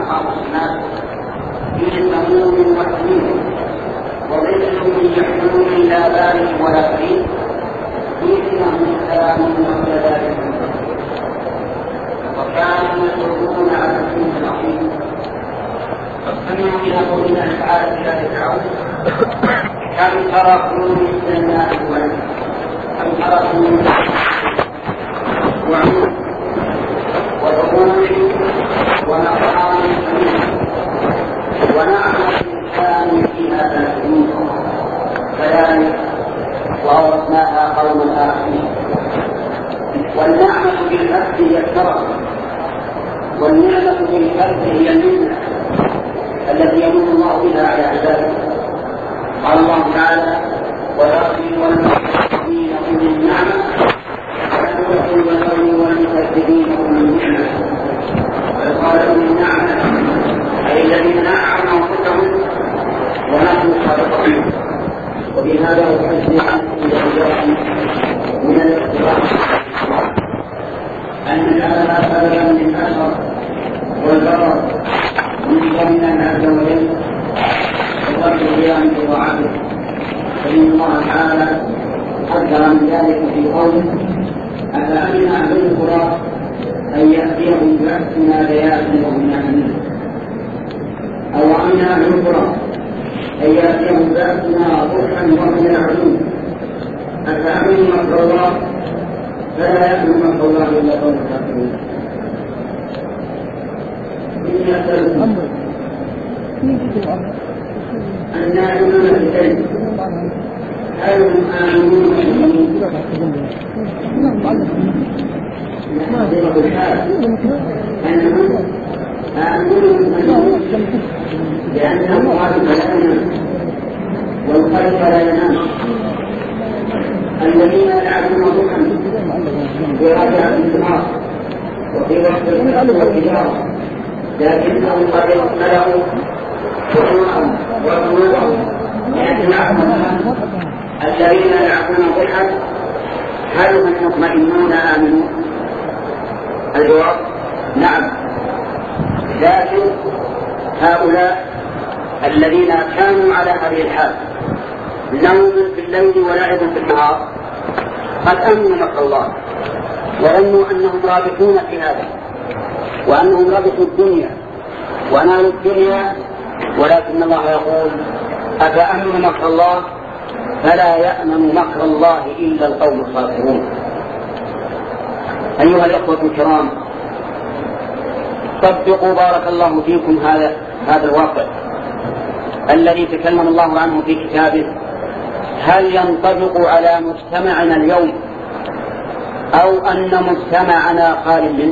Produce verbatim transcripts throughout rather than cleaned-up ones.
أصحاب الشمال في سموم وحميم وظل من يحمل لا بارد ولا كريم فيهم سلام وكذلك وكانوا يصرون على الدين العظيم فاستمعوا إلى قولنا تعالى في هذا الدعوة كم تركوا من جنات ونعيم كم تركوا من وعود وظهور ومقام سمين ونعمة كانوا فيها تنعمون كذلك وأورثناها قوما آخرين. والنعمة بالفتح هي الشرف والنعمة بالفتح هي المنة التي يمن الله بها على عباده. قال الله تعالى ويغفر والمكذبين أولي النعمة ويغفر والغير والمكذبين أولي النعمة. وقال أولي النعمة أي الذين نعموا أنفسهم ونحن صادقين. وبهذا أحدث عن من الاختلاف أن الأمل سببا للأشر والبرر من قومنا عز وجل وقد قيام بطاعته. فإن الله تعالى حذر من ذلك في قوله أفأمن أهل القرى أن يأتيهم بأسنا بياتا وهم يعلمون أو أمن أهل القرى أن يأتيهم بأسنا ضحى وهم يعلمون أفأمنوا مكر الله فلا يأمن مكر الله إلا قوم الكافرون. إني أسألكم النائمون بالعلم هل هم آمنون بالعلم نحن بالحال أنهم آمنون بالعلم لأنهم قالوا لا ينام والقلب لا ينام. الذين يلعبون ضحى برجع الانتهار وفي وقت التجارة لكنهم قد ملأوا وقوعهم وقلوبهم يجمعهم. الذين يلعبون ضحى هل هم مطمئنون آمنون؟ الجواب نعم. لكن هؤلاء الذين كانوا على هذه الحال نوم في الليل ولعب في النهار قد أمنوا مكر الله وظنوا أنهم رابحون في هذا وأنهم ربحوا الدنيا ونالوا الدنيا. ولكن الله يقول أفأمنوا مكر الله فلا يأمن مكر الله إلا القوم الخاسرون. أيها الأخوة الكرام صدقوا بارك الله فيكم هذا هذا الواقع الذي تكلم الله عنه في كتابه. هل ينطبق على مجتمعنا اليوم أو أن مجتمعنا خال منه؟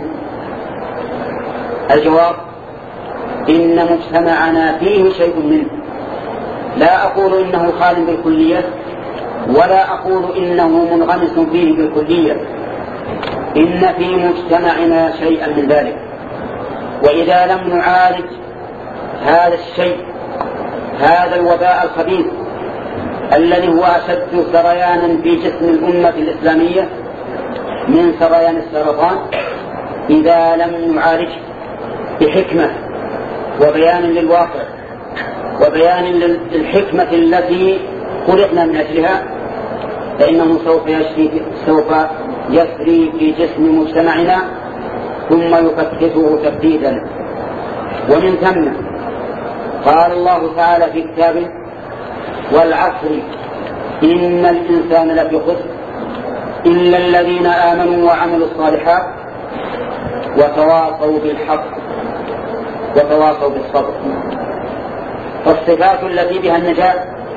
الجواب إن مجتمعنا فيه شيء منه. لا أقول إنه خال بالكلية ولا أقول إنه منغمس فيه بالكلية. إن في مجتمعنا شيئا من ذلك. وإذا لم نعالج هذا الشيء هذا الوباء الخبيث الذي هو أشد سريانا في جسم الأمة الإسلامية من سريان السرطان، إذا لم نعالجه بحكمة وبيان للواقع وبيان للحكمة التي خلقنا من أجلها فإنه سوف يسري, سوف يسري في جسم مجتمعنا ثم يفتته تفتيتا. ومن ثم قال الله تعالى في كتابه والعصر إن الإنسان لفي خسر إلا الذين آمنوا وعملوا الصالحات وتواصوا بالحق وتواصوا بالصبر. فالصفات التي بها النجاة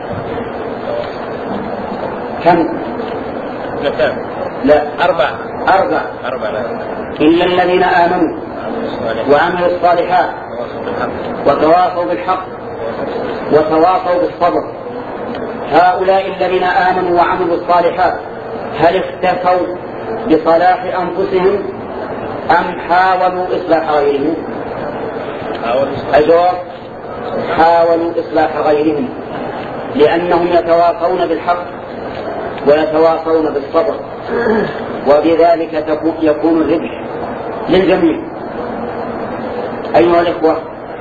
كم؟ لا أربع أربع أربع إلا الذين آمنوا وعملوا الصالحات وتواصوا بالحق وتواصوا بالصبر. هؤلاء الذين آمنوا وعملوا الصالحات هل اكتفوا بصلاح أنفسهم أم حاولوا إصلاح غيرهم؟ الجواب حاولوا إصلاح غيرهم لأنهم يتواصون بالحق ويتواصون بالصبر وبذلك يكون الربح للجميع. أيها الإخوة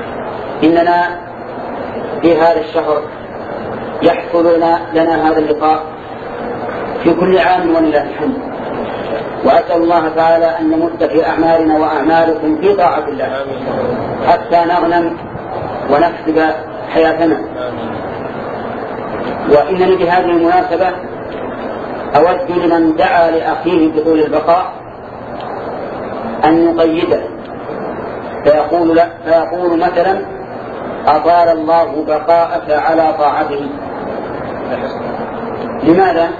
إننا في هذا الشهر يحصل لنا هذا اللقاء في كل عام ولله الحمد، وأسأل الله تعالى أن نمد في أعمالنا وأعمالكم في طاعة الله حتى نغنم ونكسب حياتنا. وإنني بهذه المناسبة أود لمن دعا لأخيه بطول البقاء أن يقيده فيقول, لا فيقول مثلا: أطال الله بقاءك على طاعته. لماذا؟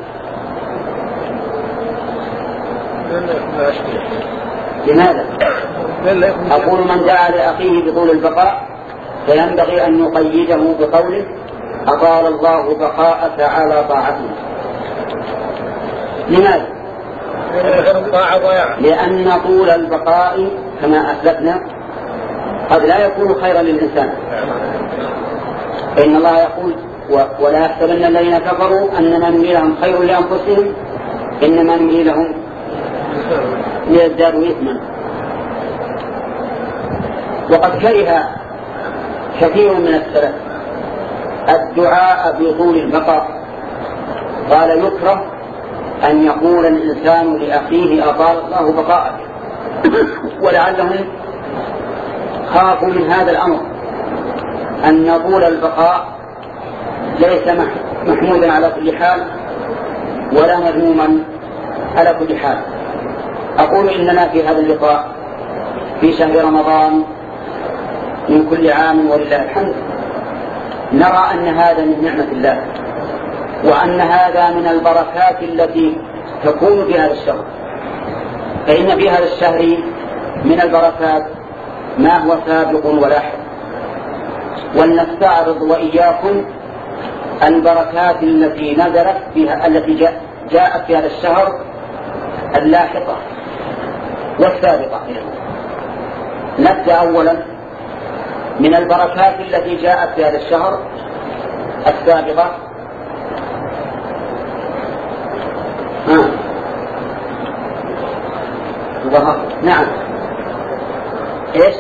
لماذا؟ أقول من دعا لأخيه بطول البقاء فينبغي أن يقيده بقوله: أطال الله بقاءك على طاعته. لماذا؟ لأن طول البقاء كما أسلفنا قد لا يكون خيرا للإنسان، فإن الله يقول: ولا يحسبن الذين كفروا أنما نملي لهم خير لأنفسهم إنما نملي لهم ليزدادوا إثما. وقد كره كثير من السلف الدعاء بطول البقاء، قال: يكره أن يقول الإنسان لأخيه أطال الله بقاءك، ولعلهم خافوا من هذا الأمر أن طول البقاء ليس محمودا على كل حال ولا مذموما على كل حال. أقول إننا في هذا اللقاء في شهر رمضان من كل عام ولله الحمد نرى أن هذا من نعمة الله، وأن هذا من البركات التي تكون في هذا الشهر. فإن في هذا الشهر من البركات ما هو سابق ولاحق، ولنستعرض وإياكم البركات التي نزلت فيها التي جاءت في هذا الشهر اللاحقة والسابقة. نبدأ أولا من البركات التي جاءت في هذا الشهر السابقة. آه. نعم، إيش؟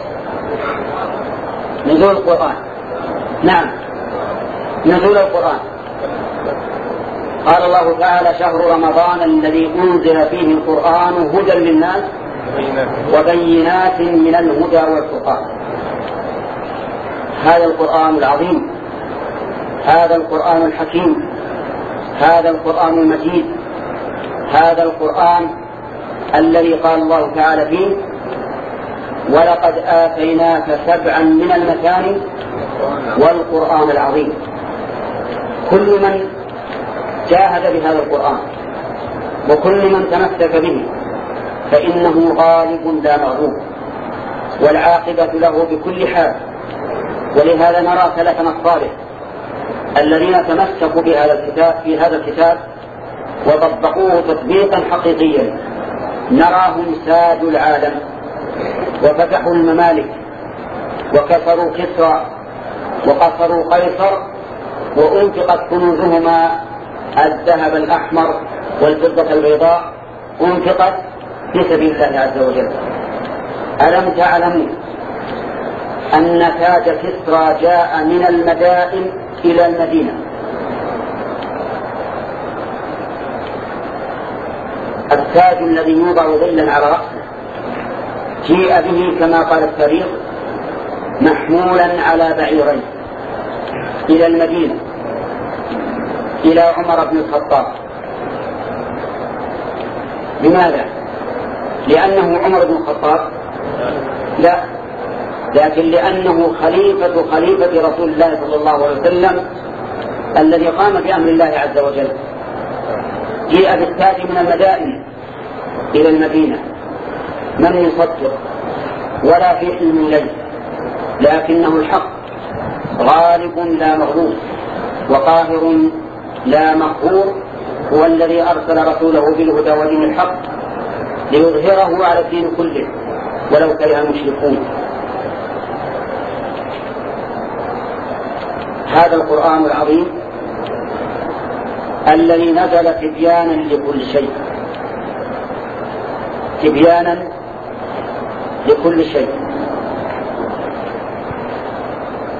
نزول القرآن. نعم، نزول القرآن. قال الله تعالى: شهر رمضان الذي أنزل فيه القرآن هدى للناس وبينات من الهدى والفرقان. هذا القرآن العظيم، هذا القرآن الحكيم، هذا القرآن المجيد، هذا القرآن الذي قال الله تعالى فيه: ولقد آتيناك سبعا من المثاني والقرآن العظيم. كل من جاهد بهذا القرآن وكل من تمسك به فإنه غالب لا مغلوب، والعاقبة له بكل حال. ولهذا نرى سلفنا الصالح الذين تمسكوا بهذا الكتاب في هذا الكتاب وطبقوه تطبيقا حقيقيا، نراهم سادوا العالم وفتحوا الممالك وكسروا كسرى وقصروا قيصر، وأنفقت كنوزهما الذهب الأحمر والفضة البيضاء أنفقت في سبيل الله عز وجل. ألم تعلموا أن تاج كسرى جاء من المدائن إلى المدينة؟ التاج الذي يوضع ظلا على رأسه جيء به كما قال التاريخ محمولا على بعيرين إلى المدينة إلى عمر بن الخطاب. لماذا؟ لأنه عمر بن الخطاب؟ لا، لكن لأنه خليفة خليفة رسول الله صلى الله عليه وسلم الذي قام بأمر الله عز وجل. جيء بالتاج من المدائن إلى المدينة، من يصدق ولا في حلم الليل، لكنه الحق غالب لا مغلوب وقاهر لا مقهور، هو الذي أرسل رسوله بالهدى ودين الحق ليظهره على الدين كله ولو كره المشركون. هذا القرآن العظيم الذي نزل تبيانا لكل شيء، تبيانا لكل شيء.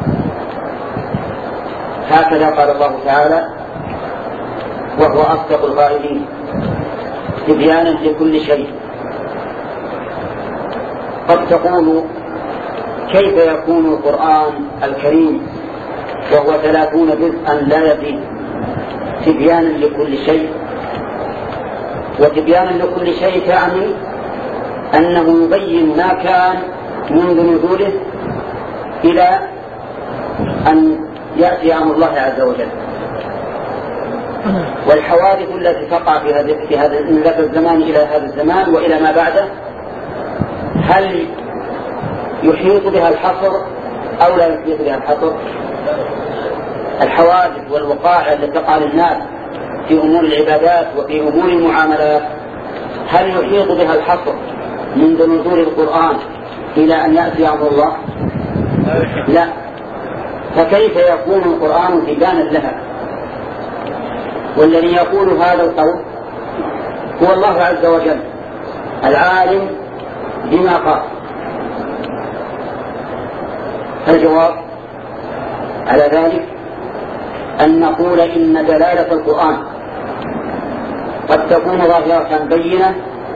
هكذا قال الله تعالى وهو أصدق القائلين تبيانا لكل شيء. قد تقول كيف يكون القرآن الكريم وهو ثلاثون جزءا لا يزيد تبيانا لكل شيء؟ وتبيانا لكل شيء تعني أنه يبين ما كان منذ نزوله إلى أن يأتي أمر الله عز وجل. والحوادث التي تقع في هذا في هذا من ذاك الزمان إلى هذا الزمان وإلى ما بعده هل يحيط بها الحصر أو لا يحيط بها الحصر؟ الحوادث والوقائع التي تقع للناس في أمور العبادات وفي أمور المعاملات هل يحيط بها الحصر منذ نزول القرآن إلى أن يأتي أمر الله؟ لا. فكيف يكون القرآن تبيانا لها؟ والذي يقول هذا القول هو الله عز وجل العالم بما قال. فالجواب على ذلك أن نقول إن دلالة القرآن قد تكون ظاهرة بينة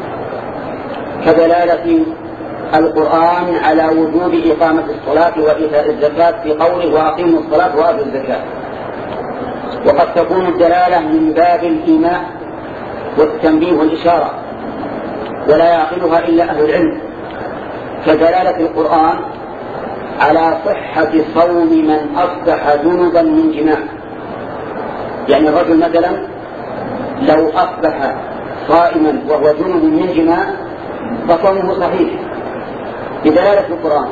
كدلالة القرآن على وجوب إقامة الصلاة وإيتاء الزكاة في قوله وأقيموا الصلاة وآتوا الزكاة. وقد تكون الدلالة من باب الإيماء والتنبيه والإشارة ولا يعقلها إلا أهل العلم كدلالة القرآن على صحة صوم من أصبح جنبا من جماع. يعني الرجل مثلا لو أصبح صائما وهو جنب من جماع فصومه صحيح بدلالة القرآن.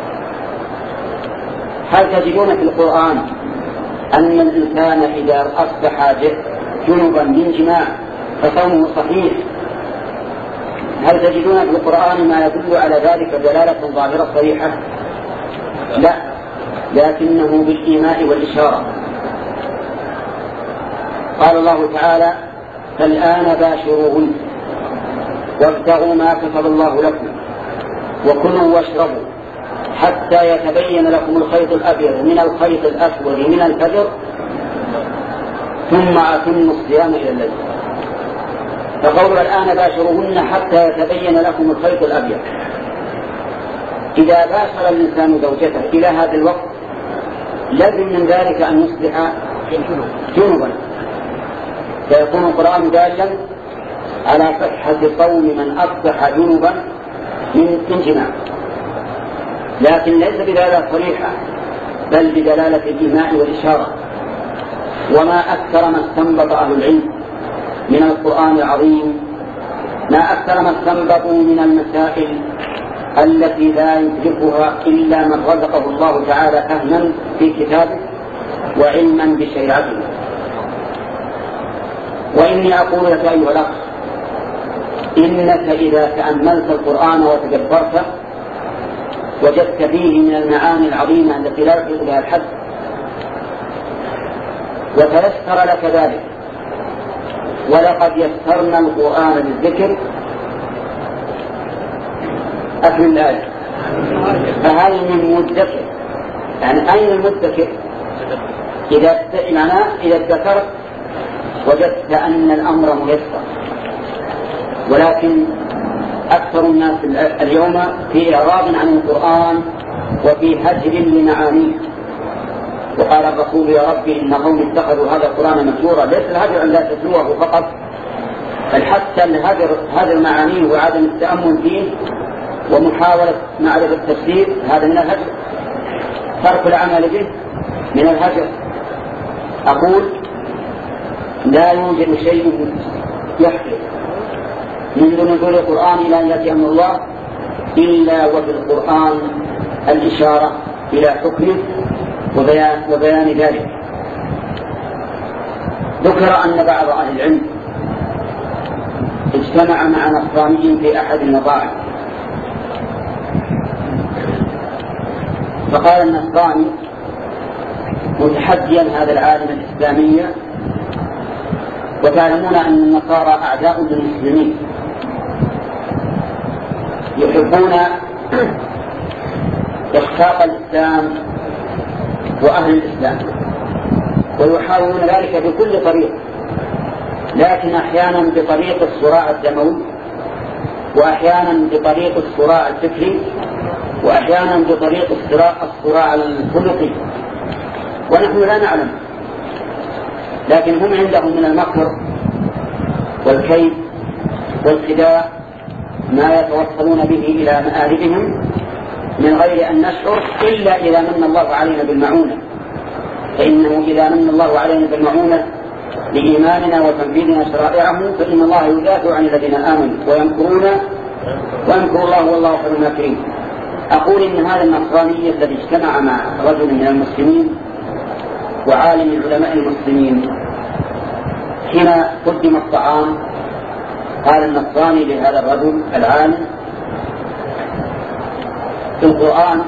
هل تجدون في القرآن أن الإنسان إذا أصبح جنبا من جماع فصومه صحيح؟ هل تجدون في القرآن ما يدل على ذلك دلالة ظاهرة صريحة؟ لا، لكنه بالإيماء والإشارة. قال الله تعالى فالآن باشروهن وابتغوا ما كتب الله لكم وكلوا واشربوا حتى يتبين لكم الخيط الأبيض من الخيط الأسود من الفجر ثم أتموا الصيام إلى الليل. فقول الآن باشروهن حتى يتبين لكم الخيط الأبيض، إذا باشر الإنسان زوجته إلى هذا الوقت لازم من ذلك أن يصبح جنبا، فيكون القرآن دالا على صحة صوم من أصبح جنبا من جماع، لكن ليس بدلالة صريحة بل بدلالة الإيماء والإشارة. وما أكثر ما استنبط أهل العلم من القرآن العظيم، ما أكثر ما استنبطوا من المسائل التي لا يدركها إلا من رزقه الله تعالى فهما في كتابه وعلما بشريعته. وإني أقول لك أيها الأخ إنك إذا تأملت القرآن وتدبرته وجدت فيه من المعاني العظيمة التي لا يحيط بها الحد، وتيسر لك ذلك، ولقد يسرنا القرآن للذكر. أكل الآية فهل من مدكر؟ يعني أين المدكر؟ إذا معناه إذا ذكرت وجدت أن الأمر ميسر. ولكن أكثر الناس اليوم في إعراض عن القرآن وفي هجر لمعانيه. وقال الرسول يا ربي إن قوم اتخذوا هذا القرآن مهجورا. ليس الهجر أن لا تتلوه فقط، بل حتى الهجر هذا معانيه وعدم التأمل فيه ومحاولة معرفة التفسير هذا من الهجر. ترك العمل به من الهجر. أقول لا يوجد شيء يحدث منذ نزول القرآن إلى أن يأتي أمر الله إلا وفي القرآن الإشارة إلى حكمه وبيان, وبيان ذلك. ذكر أن بعض أهل العلم اجتمع مع نصراني في أحد المطاعم، فقال النصراني متحديا هذا العالم الإسلامي: وتعلمون أن النصارى أعداء للمسلمين يحبون إخفاق الإسلام وأهل الإسلام، ويحاولون ذلك بكل طريق، لكن أحيانا بطريق الصراع الدموي، وأحيانا بطريق الصراع الفكري، وأحيانا بطريق الصراع الخلقي، ونحن لا نعلم. لكن هم عندهم من المكر والكيد والخداع ما يتوصلون به إلى مآربهم من غير أن نشعر، إلا إذا من الله علينا بالمعونة. فإنه إذا من الله علينا بالمعونة لإيماننا وتنفيذنا شرائعه فإن الله يدافع عن الذين آمنوا ويمكرون ويمكر الله والله خير الماكرين. أقول إن هذا النصراني الذي اجتمع مع رجل من المسلمين وعالم من علماء المسلمين حين قدم الطعام قال النصراني لهذا الرجل العالم: في القرآن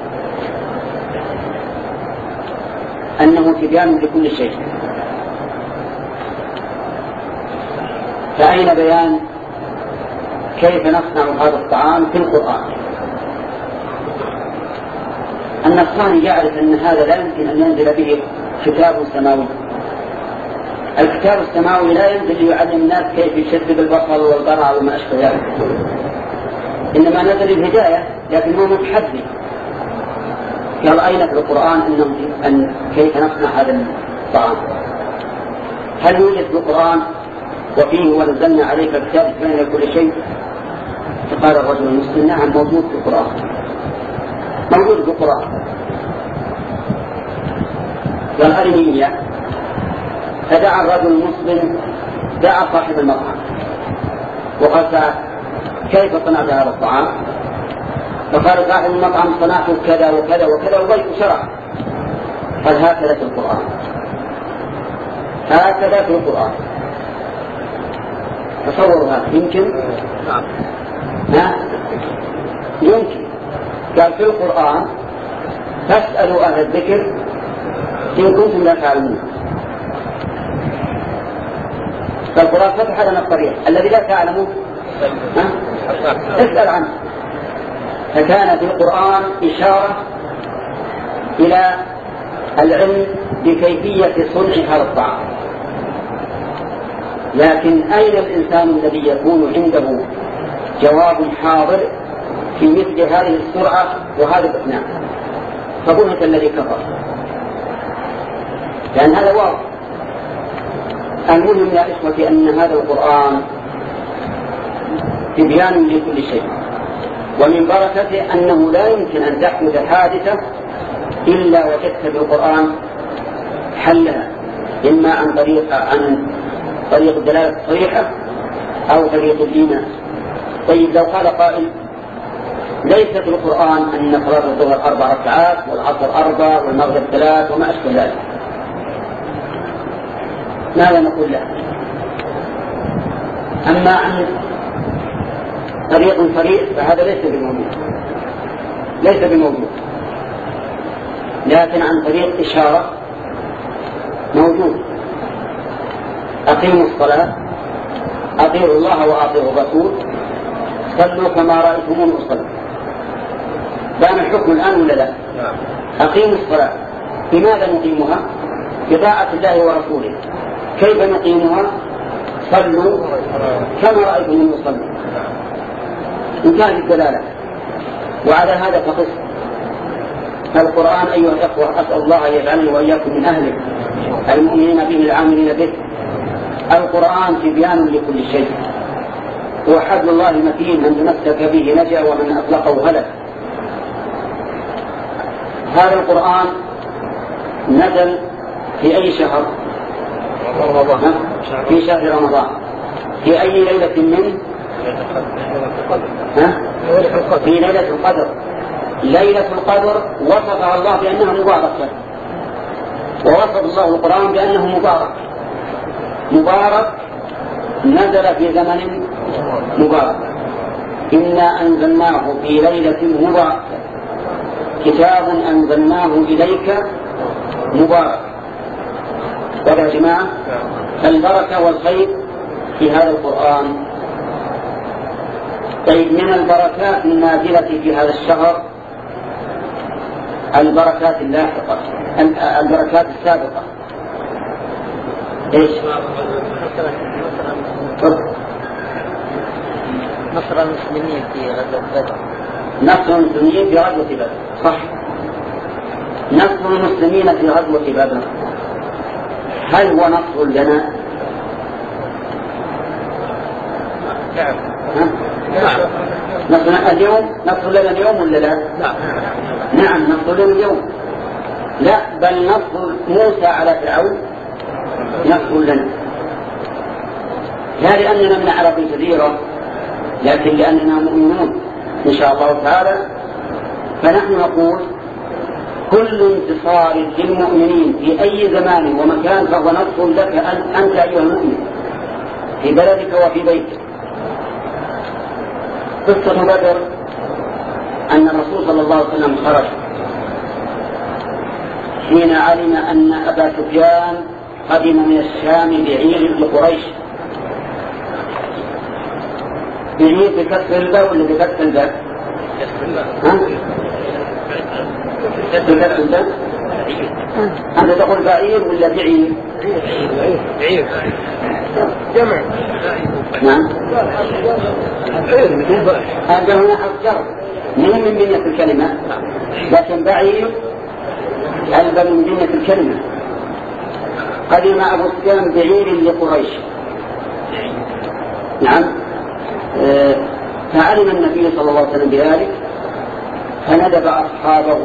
أنه تبيان لكل شيء، فأين بيان كيف نصنع هذا الطعام في القرآن؟ النصراني يعرف أن هذا لا يمكن أن ينزل به كتاب سماوي. الكتاب السماوي لا ينزل ليعلم الناس كيف يشد بالبصل والقرع وما أشبه ذلك، إنما نزل الهداية، لكن هو متحدي. قال: أين في القرآن أنه أن كيف نصنع هذا الطعام؟ هل يوجد في القرآن وفيه ونزلنا عليك الكتاب بين كل شيء؟ فقال الرجل المسلم: نعم، موجود في القرآن، موجود في القرآن. قال: أرني إياه. فدعا الرجل المسلم، دعا صاحب المطعم وقال: كيف صنعت هذا الطعام؟ فقال صاحب المطعم: صنعته كذا وكذا وكذا وبيت شرع. قال: هكذا في القرآن، هكذا في القرآن. تصوروا هذا يمكن؟ ها؟ يمكن. قال: في القرآن فاسألوا أهل الذكر إن كنتم لا تعلمون. فالقرآن فتح لنا الطريق، الذي لا تعلمه اسأل عنه. فكان في القرآن إشارة إلى العلم بكيفية صنع هذا الطعام. لكن أين الإنسان الذي يكون عنده جواب حاضر في مثل هذه السرعة وهذا الإقناع؟ فبهت الذي كفر، لأن هذا واضح. المهم يا إخوتي أن هذا القرآن تبيان لكل شيء، ومن بركته أنه لا يمكن أن تحدث حادثة إلا وجدت في القرآن حلها، إما عن طريق عن طريق الدلالة الصريحة أو طريق الإيمان. طيب، لو قال قائل: ليس في القرآن أن صلاة الظهر أربع ركعات والعصر أربع والمغرب ثلاث وما أشبه ذلك، ماذا نقول له؟ أما عن طريق صريح فهذا ليس بموجود، ليس بموجود، لكن عن طريق إشارة موجود. أقيموا الصلاة، أطيعوا الله وأطيعوا الرسول، صلوا كما رأيتمون أصلي. بان الحكم الآن ولا لا؟ أقيموا الصلاة. لماذا نقيمها؟ بطاعة الله ورسوله. كيف نقيمها؟ صلوا كما رأيتمون أصلي. انتهت الدلالة. وعلى هذا فقس القرآن أيها الأخوة، أسأل الله أن يجعلني وإياكم من أهله المؤمنين به العاملين به. القرآن تبيان لكل شيء، هو حبل الله متين، من تمسك به نجا ومن أطلقه هلك. هذا القرآن نزل في أي شهر؟ رمضان. في شهر رمضان. في أي ليلة منه؟ في ليلة القدر. ليلة القدر وصفها الله بأنها مباركة، ووصف الله القرآن بأنه مبارك. مبارك نزل في زمن مبارك. إنا أنزلناه في ليلة مباركة، كتاب أنزلناه إليك مبارك. ويا جماعة، البركة والخير في هذا القرآن. طيب، من البركات النازلة في هذا الشهر البركات اللاحقة، البركات السابقة. إيش؟ نصر المسلمين في غزوة بدر. نصر المسلمين في غزوة بدر، صح. نصر المسلمين في غزوة بدر هل هو نصر لنا؟ نعم. نصر اليوم نصر لنا اليوم ولا لا؟ نعم. نعم نصر لنا اليوم. لا بل نصر موسى على فرعون نصر لنا، لا لأننا من عرب الجزيرة لكن لأننا مؤمنون إن شاء الله تعالى. فنحن نقول كل انتصار للمؤمنين في أي زمان ومكان فهو نصر لك أنت أيها المؤمن في بلدك وفي بيتك. قصة بدر أن الرسول صلى الله عليه وسلم خرج حين علم أن أبا سفيان قدم من الشام بعير لقريش. بعير بكسر الباء ولا بكسر الباء؟ بكسر الباء. أنت تقول بعير ولا بعير؟ بعير جمع. نعم. هذا هنا حرف من من بنية الكلمة، لكن بعير ألبى من بنية الكلمة. قدم أبو سفيان بعير لقريش. نعم. أه فعلم النبي صلى الله عليه وسلم بذلك فندب أصحابه،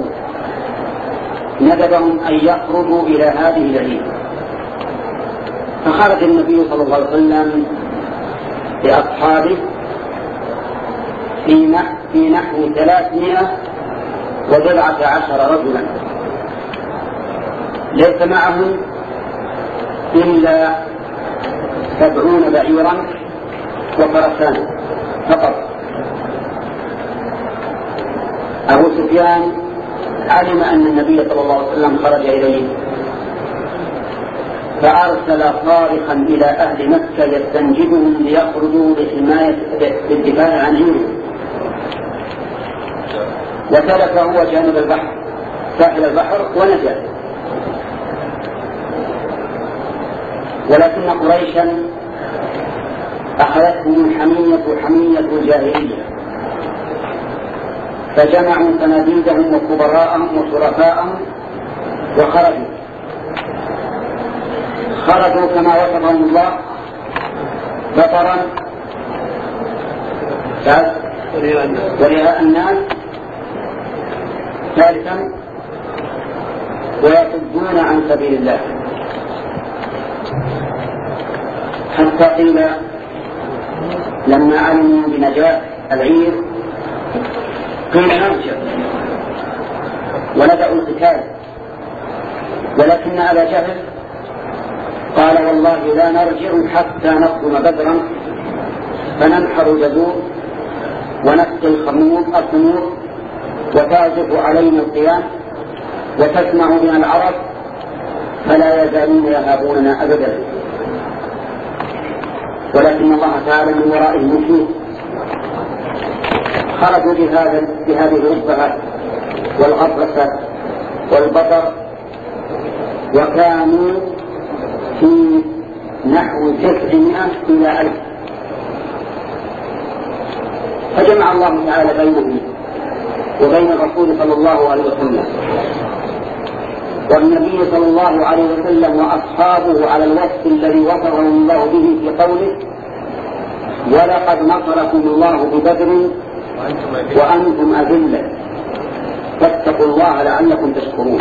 ندبهم أن يخرجوا إلى هذه العير. فخرج النبي صلى الله عليه وسلم بأصحابه في نحو ثلاثمائة وبضعة عشر رجلا، ليس معهم إلا سبعون بعيرا وفرسان فقط. أبو سفيان علم أن النبي صلى الله عليه وسلم خرج إليه فأرسل صارخا إلى أهل مكة يستنجدهم ليخرجوا للدفاع عن عيره، وسلك هو جانب البحر ساحل البحر ونجا. ولكن قريشا أخذتهم الحمية حمية الجاهلية، فجمعوا صناديدهم وكبراءهم وشرفاءهم وخرجوا خرجوا كما وصفهم الله بطرا ورئاء الناس، ثالثا ويصدون عن سبيل الله، حتى قيل لما علموا بنجاة العير قيل نرجع وندع القتال، ولكن أبا جهل قال والله لا نرجع حتى نقدم بدرا فننحر الجذور ونسقي الخمور الخمور وتعزف علينا القيام وتسمع بنا العرب فلا يزالون يهابوننا أبدا. ولكن الله تعالى من ورائه محيط. خرجوا بهذا بهذه الربعة والغطرسة والبطر وكانوا في نحو تسعمائة إلى ألف، فجمع الله تعالى بينهم وبين الرسول صلى الله عليه وسلم، والنبي صلى الله عليه وسلم وأصحابه على الوصف الذي وصفه الله به في قوله ولقد نصركم الله ببدر وأنتم أذلة فاتقوا الله لعلكم تشكرون.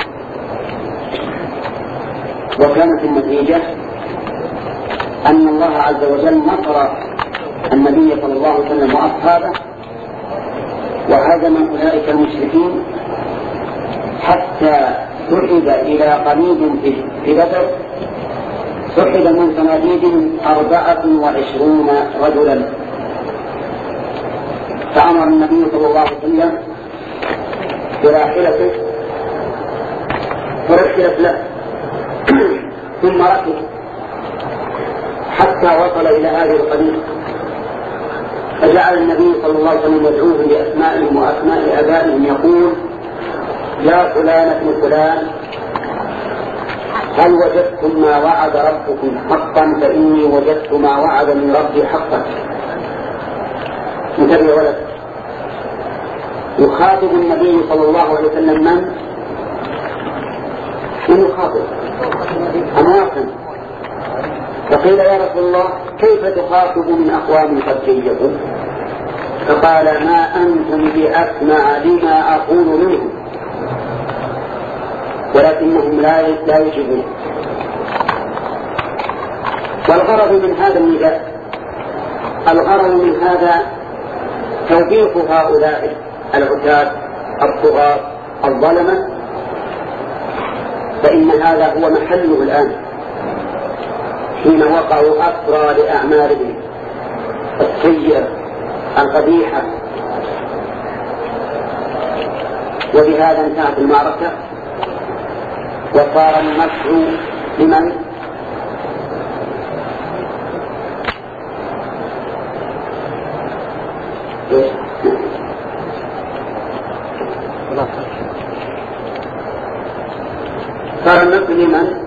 وكانت النتيجة أن الله عز وجل نصر النبي صلى الله عليه وسلم وأصحابه وهزم أولئك المشركين حتى سحب إلى قريب في بدر، سحب من صناديد أربعة وعشرون رجلا، فأمر النبي صلى الله عليه وسلم براحلته فرحلت له ثم ركب حتى وصل إلى هذه القبيلة، فجعل النبي صلى الله عليه وسلم يدعوهم بأسمائهم وأسماء آبائهم يقول يا فلان ابن فلان هل وجدتم ما وعد ربكم حقا فإني وجدت ما وعدني ربي حقا. انتبه ولد، يخاطب النبي صلى الله عليه وسلم من؟ من يخاطب؟ أمواتا. فقيل يا رسول الله كيف تخاطب من أقوام قد جيدوا؟ فقال ما أنتم بأسمع لما أقول منهم ولكنهم لا لا يجيبون. والغرض من هذا النداء، الغرض من هذا توبيخ هؤلاء العتاد الطغاة الظلمة، فإن هذا هو محله الآن حين وقعوا أسرى لأعمالهم السيئة القبيحة. وبهذا انتهت المعركة وصار النصر لمن؟ صار النصر لمن؟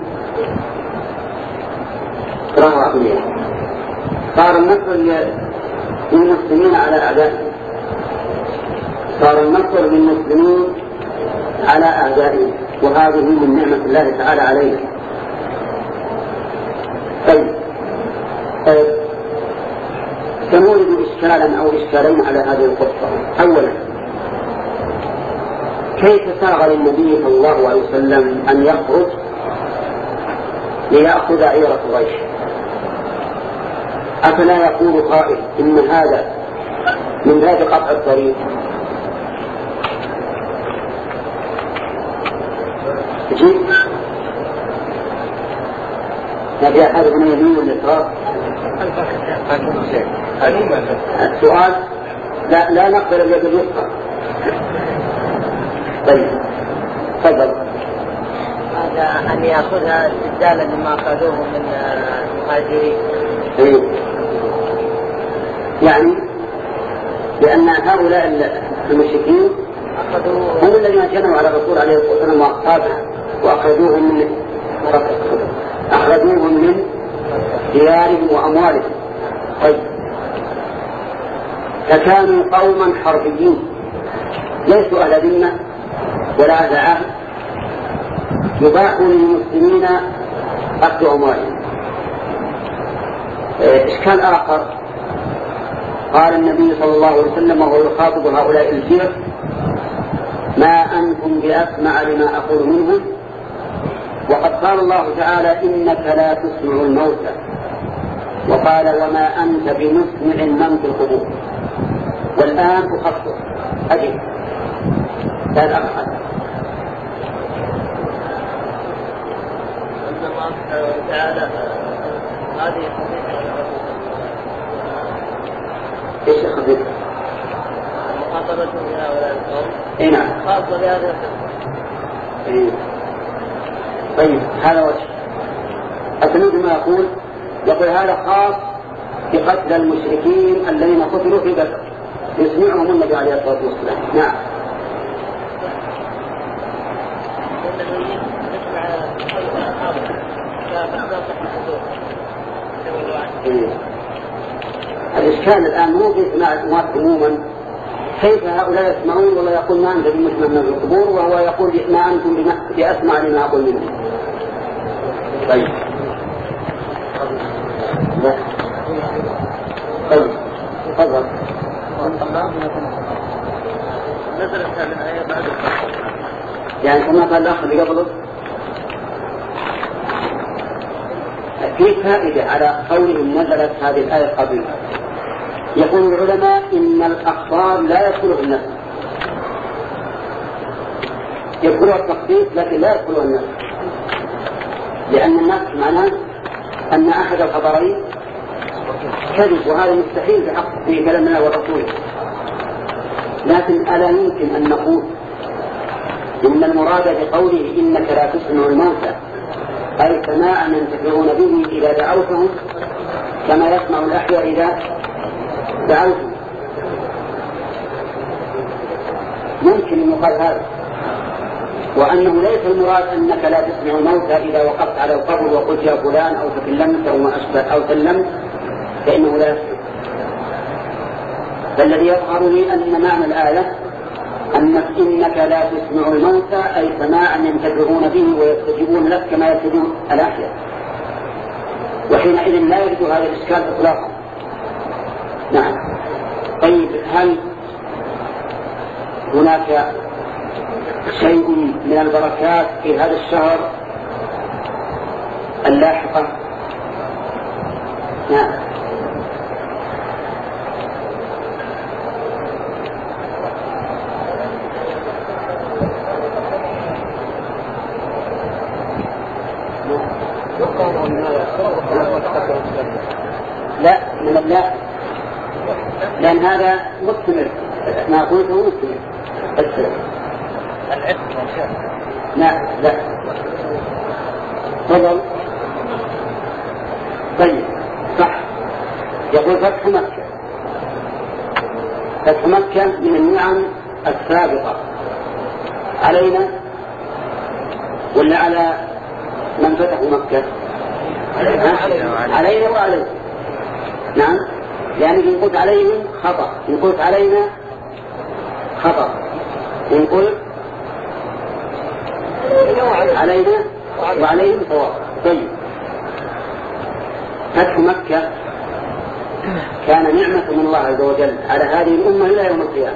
صار النصر للمسلمين على أعدائهم، صار النصر للمسلمين على أعدائهم، وهذه من نعمة الله تعالى علينا. طيب طيب سنورد إشكالا أو إشكالين على هذه القصة. أولا، كيف ساغ للنبي صلى الله عليه وسلم أن يخرج ليأخذ عير قريش؟ أفلا يقول قائل إن هذا من باب قطع الطريق؟ جيد ما في أحد من اليمين واليسار؟ السؤال لا لا نقبل اليد اليسرى. طيب تفضل. هذا أن يأخذها استبدالا لما أخذوه من المهاجرين. إيه. يعني لأن هؤلاء المشركين هم الذين جنوا على الرسول عليه الصلاة والسلام وأصحابه وأخذوهم من أخذوهم من ديارهم وأموالهم. طيب فكانوا قوما حربيين ليسوا أهل ذمة ولا أهل عهد، يباح للمسلمين أخذ أموالهم. إشكال آخر، قال النبي صلى الله عليه وسلم وهو يخاطب هؤلاء الفئة ما أنتم بأسمع لما أقول منهم، وقد قال الله تعالى إنك لا تسمع الموتى، وقال وما أنت بمسمع من في القبور. والآن تخصص أجل لا الأخذ تعالى هذه ايش الخبيث؟ مخاطبته بهؤلاء القوم. اي نعم. خاصة بهذا. اي. طيب هذا وجه. أتنود ما يقول؟ يقول هذا خاص بقتل المشركين الذين قتلوا في بدر، يسمعهم النبي عليه الصلاة والسلام. نعم. الإشكال الآن مو في سماع الأموات عموما، كيف هؤلاء يسمعون ولا يقول ما أنت بمسمع من القبور وهو يقول ما أنتم بأسمع لما أقول منهم. طيب طيب تفضل. يعني كما قال الأخ اللي قبله في فائدة على قولهم نزلت هذه الآية قبل. يقول العلماء إن الأخبار لا يدخلها النفس، يدخلها التخصيص لكن لا يدخلها النفس، لأن النفس معناه أن أحد الخبرين كذب، وهذا مستحيل في حق في كلام الله ورسوله. لكن ألا يمكن أن نقول إن المراد بقوله إنك لا تسمع الموتى أي سماعا ينتفعون به إذا دعوتهم كما يسمع الأحياء إذا دعوتهم؟ ممكن أن يقال هذا، وأنه ليس المراد أنك لا تسمع الموتى إذا وقفت على القبر وقلت يا فلان أو تكلمت أو ما أشبه أو سلمت فإنه لا يسمع. فالذي يظهر لي أن معنى الآية أنك إنك لا تسمع الموتى أي سماعا ينتفعون به ويستجيبون لك كما يستجيبون الأحياء، وحينئذ لا يجد هذا الإشكال إطلاقا. نعم. طيب هل هناك شيء من البركات في هذا الشهر اللاحقة؟ نعم. لا من الله، لأن هذا مستمر، ما قلته مستمر. السلام. لا لا تفضل. طيب صح. يقول فتح مكة. فتح مكة من النعم السابقة علينا ولا على من فتحوا مكة؟ علينا وعلينا. نعم، يعني إن قلت عليهم خطأ، إن قلت علينا خطأ، إن قلت علينا وعليهم صواب. طيب فتح مكة كان نعمة من الله عز وجل على هذه الأمة إلى يوم القيامة.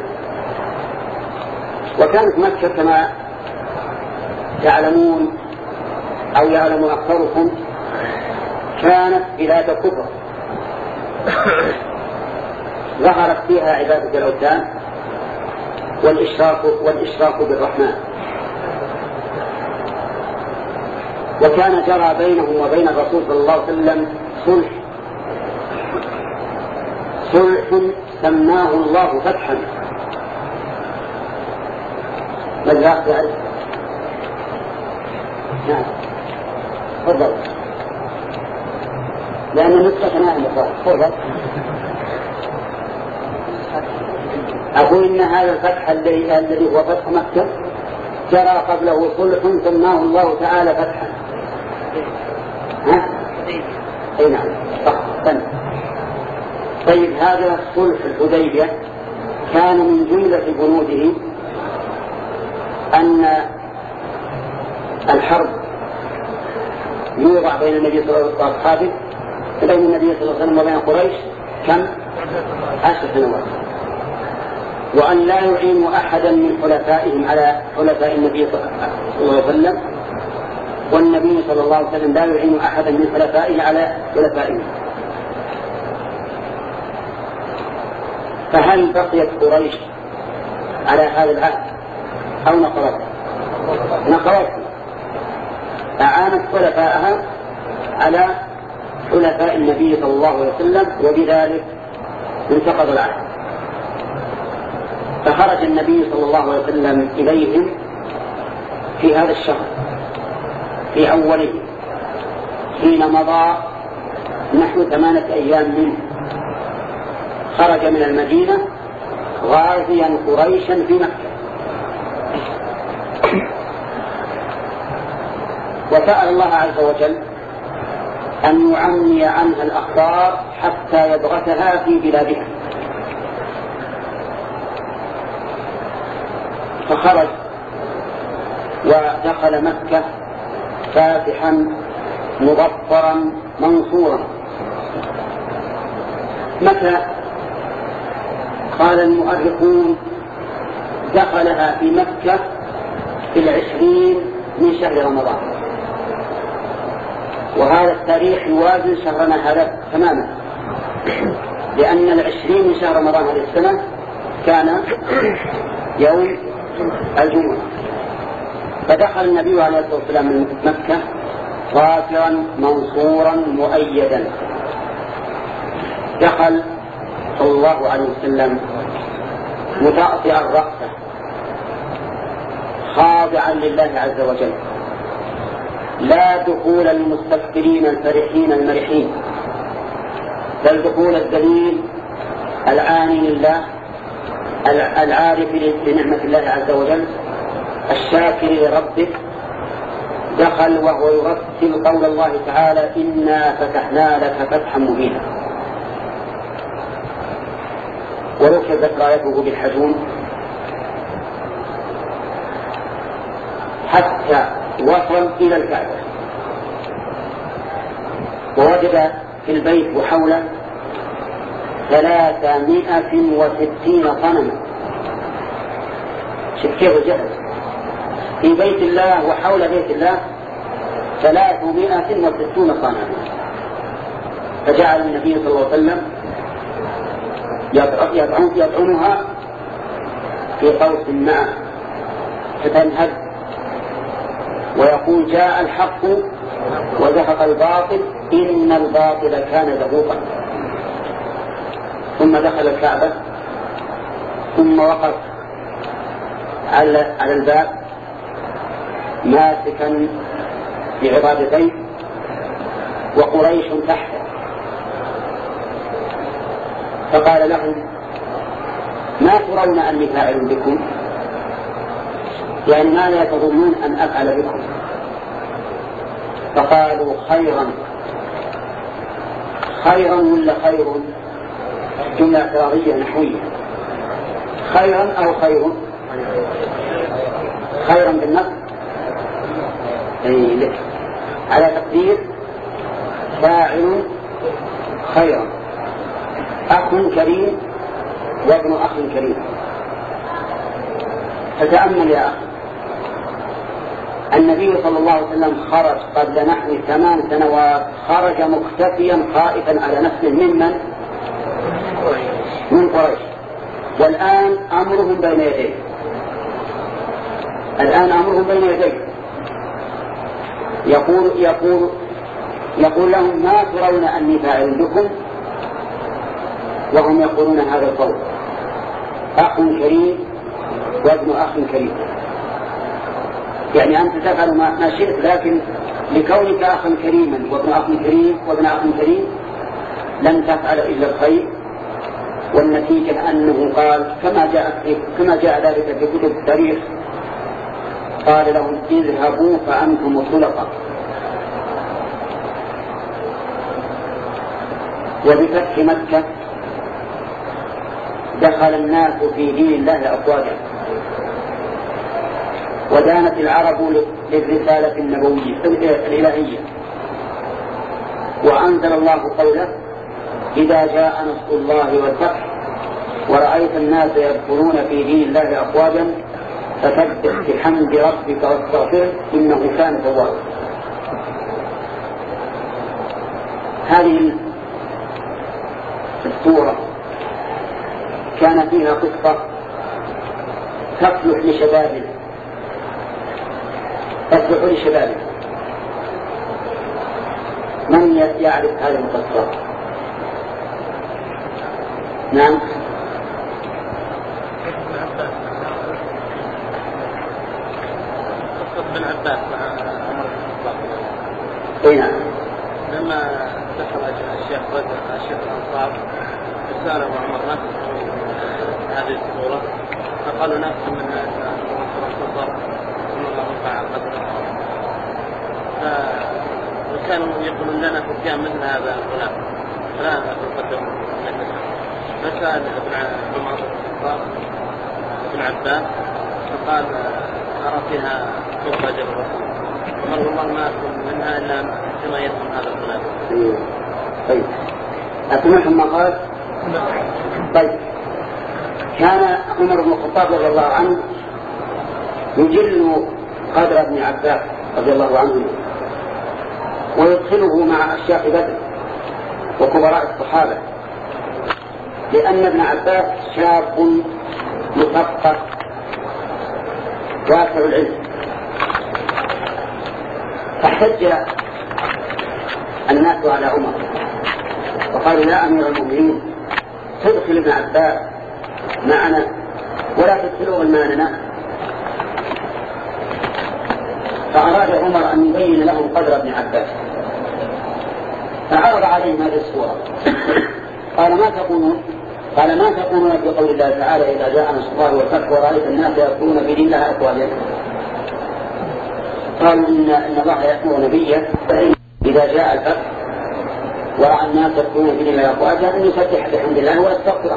وكانت مكة كما تعلمون أو يعلم أكثركم كانت بلاد كفر، ظهرت فيها عبادة الأوثان والإشراك والإشراك بالرحمن، وكان جرى بينهم وبين الرسول صلى الله عليه وسلم صلح صلح سماه الله فتحا. ماذا أخذ؟ نعم تفضل، لأن نسخة نائم تفضل. أقول إن هذا الفتح الذي هو فتح مكة جرى قبله صلح سماه الله تعالى فتحا. ها؟ أي نعم صح. طيب هذا صلح الحديبية كان من جملة بنوده أن الحرب يوضع بين النبي صلى الله عليه وسلم وأصحابه بين النبي صلى الله عليه وسلم وبين قريش كم؟ عشر سنوات، وأن لا يعينوا أحدا من حلفائهم على حلفاء النبي صلى الله عليه وسلم، والنبي صلى الله عليه وسلم لا يعين أحدا من حلفائه على حلفائه. فهل بقيت قريش على هذا العهد أو نقرت؟ نقرت، أعانت حلفائها على حلفاء النبي صلى الله عليه وسلم، وبذلك انتقض العهد. فخرج النبي صلى الله عليه وسلم إليهم في هذا الشهر في أوله حين مضى نحو ثمانية أيام منه، خرج من المدينة غازيا قريشا في مكة، وسأل الله عز وجل أن يعمي عنها الأخبار حتى يبغتها في بلادها، فخرج ودخل مكة فاتحا مظفرا منصورا. متى؟ قال المؤرخون دخلها في مكة في العشرين من شهر رمضان، وهذا التاريخ يوازن شهرنا هذا تماما، لأن العشرين من شهر رمضان هذه السنة كان يوم الجمعة. فدخل النبي عليه الصلاة والسلام من مكة ظافرا منصورا مؤيدا. دخل صلى الله عليه وسلم متأطئا رأسه خاضعا لله عز وجل، لا دخول المستكبرين الفرحين المرحين، بل دخول الذليل العاني لله العارف لنعمة الله عز وجل الشاكر لربه دخل وهو يرتل قول الله تعالى إنا فتحنا لك فتحا مبينا، وركبت رايته بالحجون حتى وصل إلى الكعبة، ووجد في البيت وحوله ثلاثمائة وستين صنما. شوف كيف الجهل في بيت الله وحول بيت الله ثلاثمائة وستون صنما. فجعل النبي صلى الله عليه وسلم يطعنها في قوس معه فتنهد ويقول جاء الحق وزهق الباطل إن الباطل كان زهوقا. ثم دخل الكعبة ثم وقف على على الباب ماسكا بعضادتيه وقريش تحته، فقال لهم ما ترون أني فاعل بكم؟ يعني ما لا تظنون أن أفعل بكم؟ فقالوا خيرا. خيرا ولا خير؟ جملة اعتراضية نحوية. خيرا أو خير؟ خيرا بالنصب أي لك على تقدير فاعل خيرا، أخ كريم وابن أخ كريم. فتأمل يا أخي، النبي صلى الله عليه وسلم خرج قبل نحو ثمان سنوات، خرج مختفيا خائفا على نفسه ممن؟ من قريش. والآن أمرهم بين يديه، الآن أمرهم بين يديه. يقول يقول يقول لهم ما ترون أني فاعل بكم؟ وهم يقولون هذا القول، أخ كريم وابن أخ كريم. يعني أنت تفعل ما شئت، لكن لكونك أخا كريما وابن أخ كريم وابن أخ كريم لن تفعل إلا الخير. والنتيجة أنه قال كما جاء كما جاء ذلك في كتب التاريخ، قال لهم اذهبوا فأنتم طلقاء. وبفتح مكة دخل الناس في دين الله أفواجا، ودانت العرب للرسالة النبوية الإلهية، وأنزل الله قوله إذا جاء نصر الله والفتح ورأيت الناس يدخلون في دين الله أفواجا فسبح بحمد ربك واستغفره إنه كان توابا. هذه السورة كان فيها قصة تصلح لشبابنا تصلح لشبابنا من يعرف هذه القصة؟ نعم. قصة بن عباس مع عمر بن الخطاب. اي نعم. لما دخل الشيخ بدر الشيخ الأنصار سأله عمر نفس هذه الصورة، فقالوا نفس من الصور إن الله رفع قدره، فكانوا يقولون لنا فتيان مثل هذا الغلام فلا نقدم منه. فسأل ابن عمر الخطاب ابن عباس فقال أرى فيها صورة أجل الرسول، قال والله ما أكون منها إلا كما يفهم هذا الغلام. طيب أسمعكم ما قال. طيب كان عمر بن الخطاب رضي الله عنه يجل قدر ابن عباس رضي الله عنه ويدخله مع أشياخ بدر وكبراء الصحابة، لأن ابن عباس شاب مثقف واسع العلم. فاحتج الناس على عمر وقالوا يا أمير المؤمنين تدخل ابن عباس معنا ولا تدخلوا غلماننا. فأراد عمر أن يبين لهم قدر ابن عباس، فعرض عليهم هذه الصورة. قال ما تقولون؟ قال ما تقولون في قول الله تعالى إذا جاء نصر الله والفتح ورأيت الناس يدخلون في دين الله أفواجا؟ قالوا إن, إن الله يأمر نبيه إذا جاء الفتح ورأى الناس يدخلون في دين الله أفواجا أن يسبح بحمد الله ويستغفره.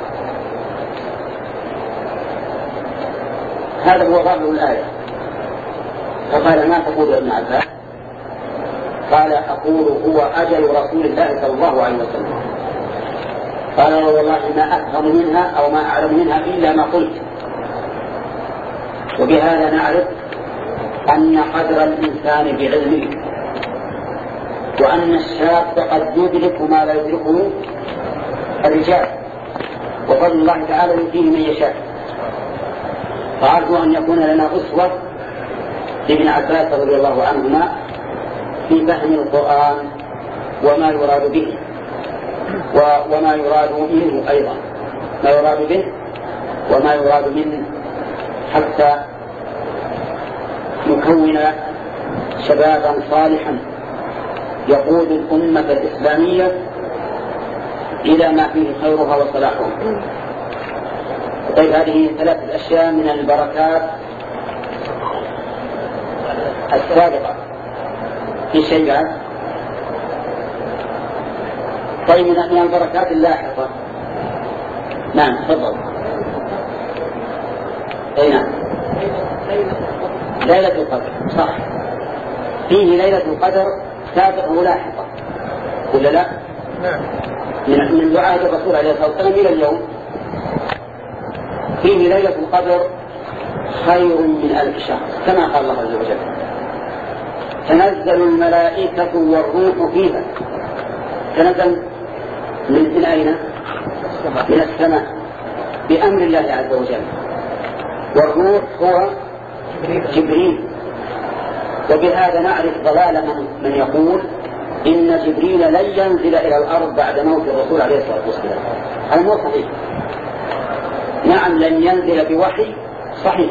هذا هو ظاهر الآية. فقال ما تقول يا ابن عباس؟ قال أقول هو أجل رسول الله صلى الله عليه وسلم. قال والله ما أفهم منها أو ما أعلم منها إلا ما قلت. وبهذا نعرف أن قدر الإنسان بعلمه، وأن الشاب قد يدرك ما لا يدركه الرجال، وفضل الله تعالى يؤتيه من يشاء. فأرجو أن يكون لنا أسوة لابن عباس رضي الله عنهما في فهم القرآن وما يراد به وما يراد منه أيضا، ما يراد به وما يراد منه، حتى نكون شبابا صالحا يقود الأمة الإسلامية إلى ما فيه خيرها وصلاحها. طيب هذه ثلاث الأشياء من البركات السابقة. في شيء بعد؟ طيب من البركات اللاحقة. نعم تفضل. أي نعم ليلة القدر صح، فيه ليلة القدر سابقة ولاحقة ولا لا؟ نعم. من من دعاء الرسول عليه الصلاة والسلام إلى اليوم فيه ليلة القدر خير من ألف شهر كما قال الله عز وجل. تنزل الملائكة والروح فيها. تنزل من أين؟ من السماء بأمر الله عز وجل. والروح هو جبريل. وبهذا نعرف ضلال من يقول إن جبريل لن ينزل إلى الأرض بعد موت الرسول عليه الصلاة والسلام. هذا مو صحيح. نعم لن ينزل بوحي صحيح،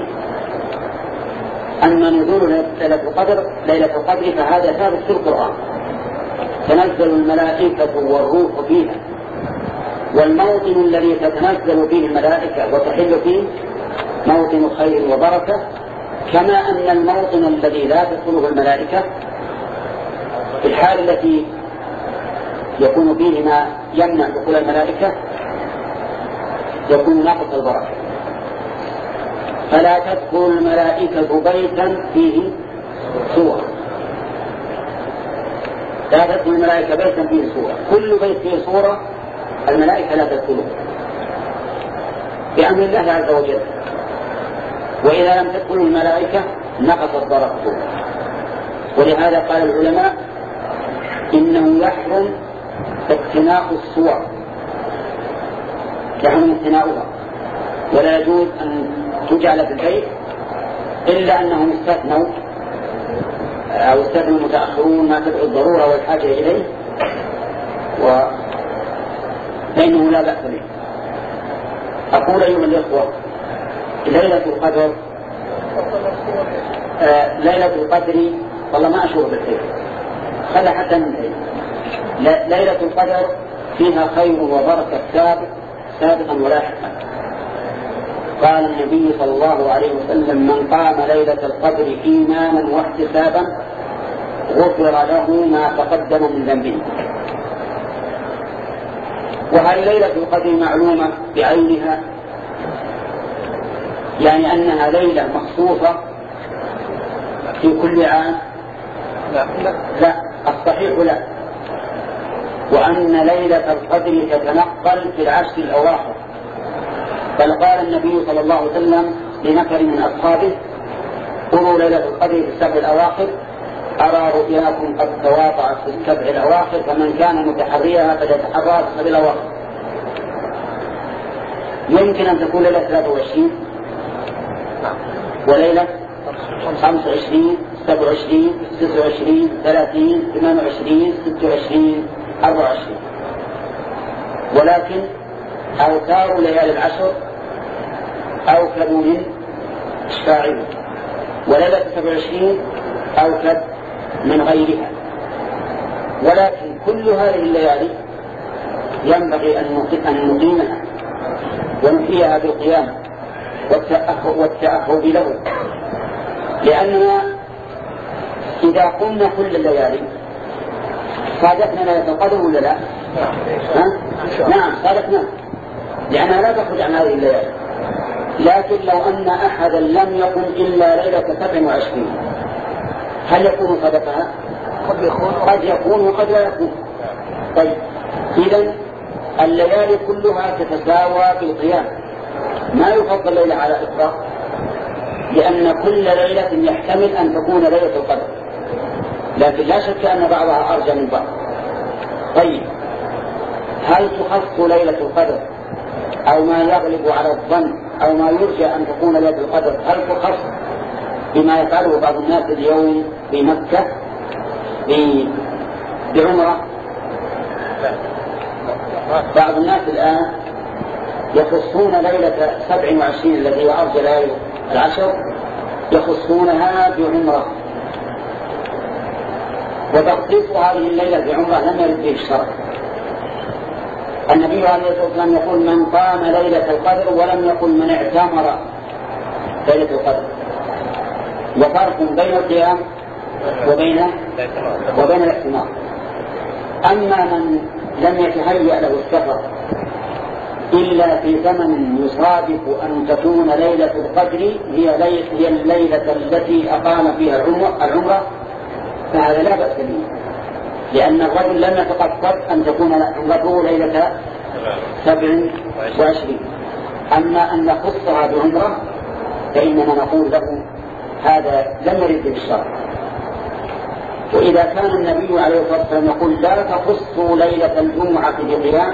أما نزول ليلة القدر ليلة القدر فهذا ثابت في القرآن. تنزل الملائكة والروح فيها. والموطن الذي تتنزل فيه الملائكة وتحل فيه موطن خير وبركة، كما أن الموطن الذي لا تدخله الملائكة في الحال التي يكون فيه ما يمنع دخول الملائكة يكون ناقص البركة. فلا تدخل الملائكة بيتا فيه صورة. لا تدخل الملائكة بيتا فيه صورة. كل بيت فيه صورة الملائكة لا تدخله بأمر الله عز وجل. وإذا لم تدخل الملائكة نقص البركة. ولهذا قال العلماء إنه يحرم اقتناء الصور، يحرم اقتناؤها، ولا يجوز أن تجعل في البيت إلا أنهم استثنوا أو استثنوا المتأخرون ما تدعو الضرورة والحاجة إليه، فإنه لا بأس به. أقول أيها الإخوة ليلة القدر آه ليلة القدر والله ما أشعر بالخير خلى حتى ننتهي. ليلة القدر فيها خير وبركة سابق سابقا ولاحقا. قال النبي صلى الله عليه وسلم من قام ليلة القدر إيمانا واحتسابا غفر له ما تقدم من ذنبه. وهذه ليلة القدر معلومة بعينها، يعني أنها ليلة مخصوصة في كل عام؟ لا, لا. لا الصحيح لا. وأن ليلة القدر تتنقل في العشر الأواخر. بل قال النبي صلى الله عليه وسلم لنفر من أصحابه قولوا ليلة القدر في السبع الأواخر أرى رؤياكم قد تواطأت في السبع الأواخر فمن كان متحريها فليتحرى في السبع الأواخر. يمكن أن تكون ليلة ثلاثة وعشرين وليلة خمسة وعشرين سبعة وعشرين تسعة وعشرين ثلاثين ثمانية وعشرين ستة وعشرين أربعة وعشرين، ولكن أوتار ليالي العشر أوكد من إشفاعه، وليلة سبعة وعشرين أوكد من غيرها. ولكن كل هذه الليالي ينبغي أن نقيمها ونحييها بالقيام والتأهب له، لأننا إذا قمنا كل الليالي صادفنا ليلة القدر ولا لا؟ ها؟ نعم صادفنا، لأنها لا تخرج عن هذه الليالي. لكن لو أن أحدا لم يقم إلا ليلة سبع وعشرين هل يكون صدقها؟ قد يكون وقد لا يكون. طيب إذن الليالي كلها تتساوى في القيام، ما يفضل الليلة على إطلاق، لأن كل ليلة يحتمل أن تكون ليلة القدر، لكن لا شك أن بعضها أرجى من بعض. طيب هل تخص ليلة القدر أو ما يغلب على الظن أو ما يرجى أن تكون ليلة القدر هل تخص بما يفعله بعض الناس اليوم في مكة بعمرة؟ بعض الناس الآن يخصون ليلة سبع وعشرين التي هي أرجى ليلة العشر يخصونها بعمرة، وتخصيص هذه الليلة بعمرة لم يرد به الشرع. النبي عليه الصلاة والسلام يقول من قام ليلة القدر ولم يقل من اعتمر ليلة القدر، وفرق بين القيام وبين وبين الاعتمار. أما من لم يتهيأ له السفر إلا في زمن يصادف أن تكون ليلة القدر هي, ليلة هي الليلة التي أقام فيها العمرة فهذا لا بأس به، لأن الرجل لم يتقصد أن تكون عمرته ليلة سبع وعشرين. أما أن نخصها بعمرة فإننا نقول له هذا لم يرد به الشرع. وإذا كان النبي عليه الصلاة والسلام يقول لا تخصوا ليلة الجمعة بقيام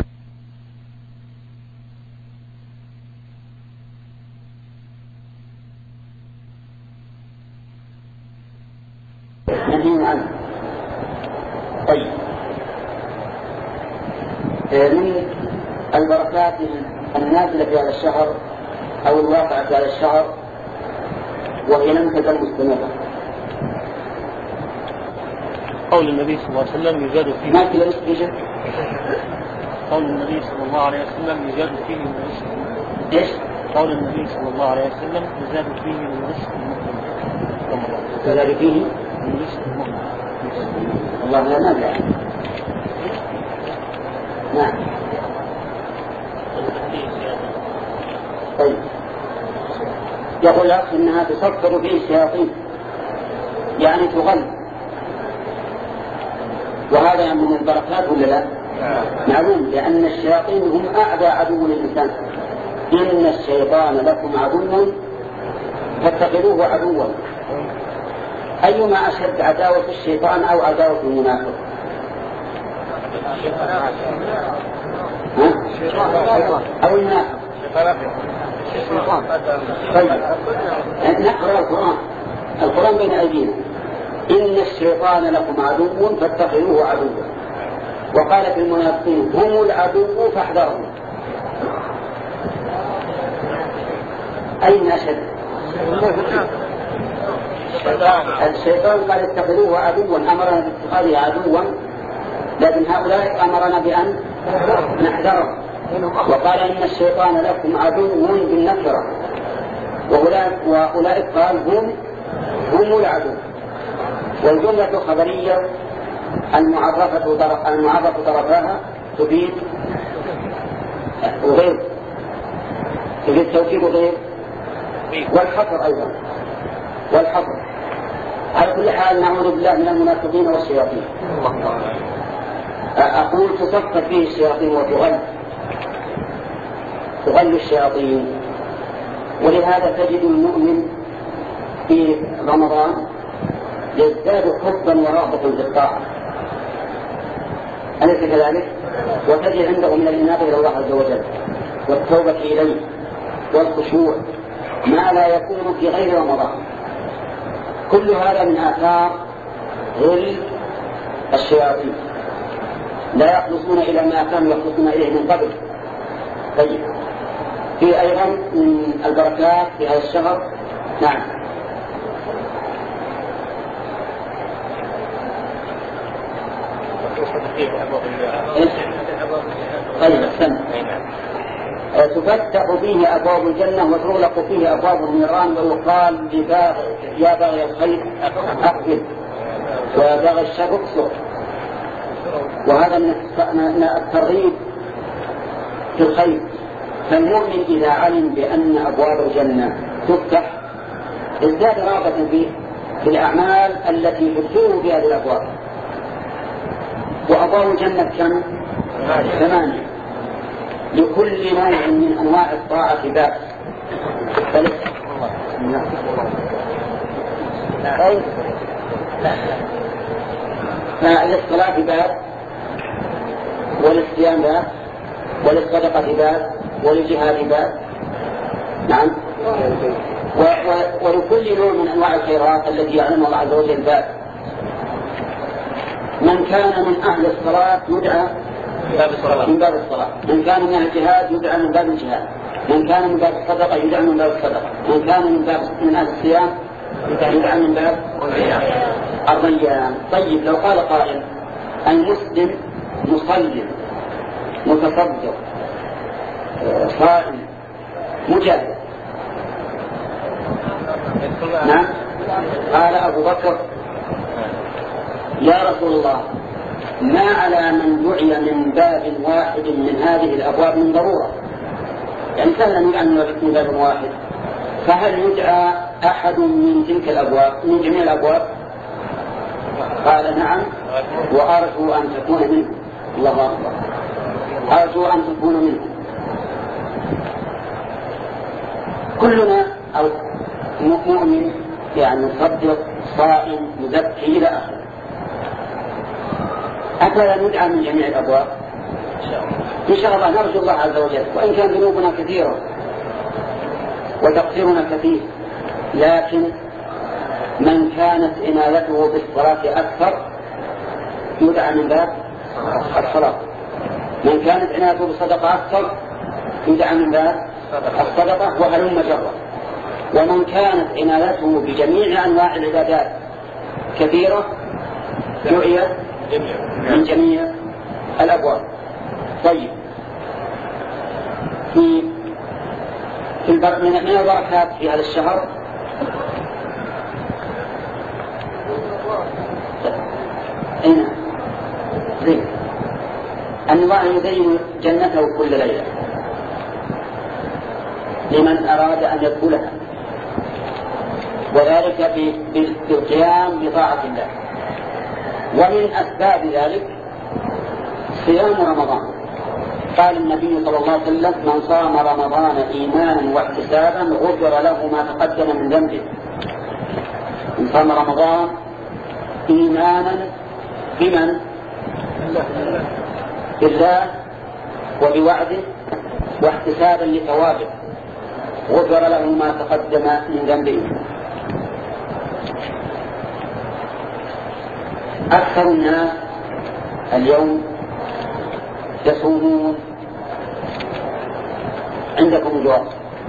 نهي عنه. طيب من البركات النازلة في هذا الشهر أو الواقع في هذا الشهر وهي لم تزل مستمرة قول النبي صلى الله عليه وسلم يزاد فيه ما في رزق. قول النبي صلى الله عليه وسلم يزاد فيه من رزق. ايش؟ قول النبي صلى الله عليه وسلم يزاد فيه من رزق المؤمن. يزاد فيه من رزق المؤمن. الله لا نافع. نعم. طيب يقول الأخ إنها تصفر به الشياطين يعني تغل، وهذا من البركات ولا لا؟ معلوم، لأن الشياطين هم أعدى عدو للإنسان. إن الشيطان لكم عدو فاتخذوه عدوا. أيما أشد عداوة الشيطان أو عداوة المنافق؟ أو المنافق؟ طيب نقرأ القرآن. القرآن بين أيدينا. إن الشيطان لكم عدو فاتخذوه عدوا، وقال في المنافقين هم العدو فاحذرهم. أين أشد؟ الشيطان قال اتخذوه عدوا، أمرنا باتخاذه عدوا، لكن هؤلاء أمرنا بأن نحذره. وقال إن الشيطان لكم عدو بالنكرة، وأولئك قال هم هم العدو. والجملة الخبرية المعرفة طرف المعرفة طرفاها تفيد وغير، تفيد توكيد وغير، والحصر أيضا والحصر. على كل حال نعوذ بالله من المنافقين والشياطين. أقول تصفت فيه الشياطين وتغل تغل الشياطين، ولهذا تجد المؤمن في رمضان يزداد حبا ورغبة بالطاعة، أليس كذلك؟ وتجد عنده من الإنابة إلى الله عز وجل والتوبة إليه والخشوع ما لا يكون في غير رمضان. كل هذا من آثار غل الشياطين، لا يخلصون إلى ما كانوا يخلصون إليه من قبل. طيب في أيضا من البركات في هذا الشهر. نعم. طيب سنة. تفتح فيه أبواب الجنة وتغلق فيه أبواب النيران، ويقال يا باغي الخير أقبل وبغى الشر اقصر. وهذا من الترغيب في الخير. فالمؤمن إذا علم بأن أبواب الجنة تفتح ازداد رغبة فيه بالأعمال التي تدخله في هذه الأبواب. وأبواب الجنة كم؟ ثمانية، لكل نوع من أنواع الطاعة باب. فالصلاة باب، والصيام باب، وللصدقة باب، وللجهاد باب. نعم. ولكل نوع من أنواع الخيرات التي يعلمها الله عز وجل باب. من كان من أهل الصلاة يدعى من باب الصلاة، من كان من أهل الجهاد يدعى من باب الجهاد، من كان من باب الصدقة يدعى من باب الصدقة، من كان من باب من أهل الصيام يدعى من باب الريان. طيب لو قال قائل المسلم مصلي متصدق صائم مجاهد، نعم، قال أبو بكر يا رسول الله ما على من دعي من باب واحد من هذه الأبواب من ضرورة، يعني سهل أن يدعى من باب واحد، فهل يدعى أحد من تلك الأبواب من جميع الأبواب؟ قال نعم، وأرجو أن تكون منه. الله أكبر، أرجو أن تكون منه. كلنا أو مؤمن يعني مصدق صائم مزكي إلى آخره، أفلا ندعى من جميع الأبواب؟ إن شاء الله نرجو الله عز وجل، وإن كان ذنوبنا كثيرة وتقصيرنا كثير، لكن من كانت عنايته بالصلاة أكثر يدعى من باب الصلاة، من كانت عنايته بالصدقة أكثر يدعى من باب الصدقة، وهلم جرة. ومن كانت عنايته بجميع أنواع العبادات كثيرة دعي من جميع الأبواب. طيب في في من البركات في هذا الشهر أين زين أن الله يزين جنته كل ليلة لمن أراد أن يدخلها، وذلك بالقيام بطاعة الله. ومن أسباب ذلك صيام رمضان. قال النبي صلى الله عليه وسلم من صام رمضان إيمانا واحتسابا غفر له ما تقدم من ذنبه. من صام رمضان إيمانا بمن؟ بالله وبوعده واحتسابا لثوابه غفر له ما تقدم من ذنبه. أكثر الناس اليوم يصومون. عندكم الجواب؟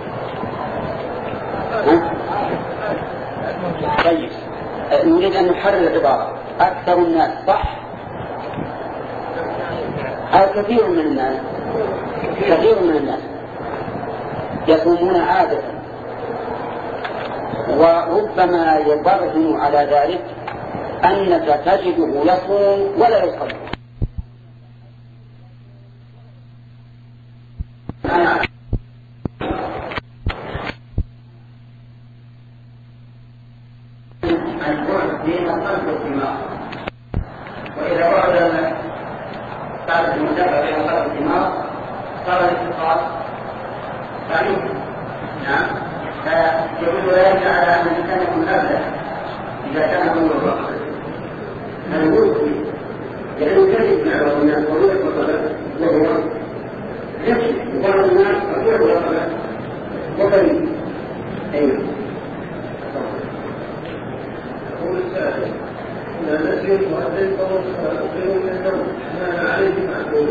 طيب نريد أن نحرر العبارة. أكثر الناس صح أو كثير من الناس؟ كثير من الناس يصومون عادة، وربما يبرهن على ذلك أنك تجده يصوم ولا يصلي. وإذا ورد بعد المدافع بين صلاة الدماغ صار الاتصال تعليم. نعم، فيقول ذلك على أن الإنسان يكون أبدا إذا كان هو الوقت هذا هو فيه، لأنه كان يسمع بعض الناس ويقول الصلاة وهو يمشي وبعض الناس يقول الصلاة وقليل. أيوه يقول السائل إذا نسي المؤذن فأخبره من النوم ما عليه معقول.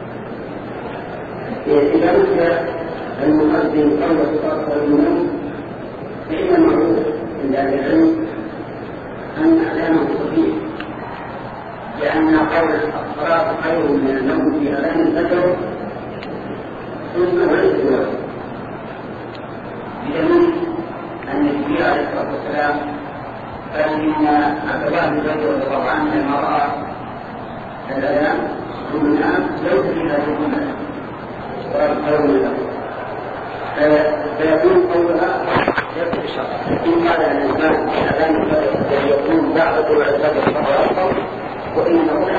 إذا نسي المؤذن قبل صلاة النوم فإن المعروف عند أهل العلم أن أعلامه صحيح، لأن قول الصلاة خير من النوم في أذان الفجر سنة وليس واجب، بدليل أن النبي عليه الصلاة والسلام كان أن عبد الله بن زيد رضي الله عنه لما رأى الأذان ثم نعم ليس فيها جملة قول له فيكون قولها يكفي الشرع إن هذا الإنسان الأذان الذي يكون بعد طلوع الفجر فهو أفضل وإنه لا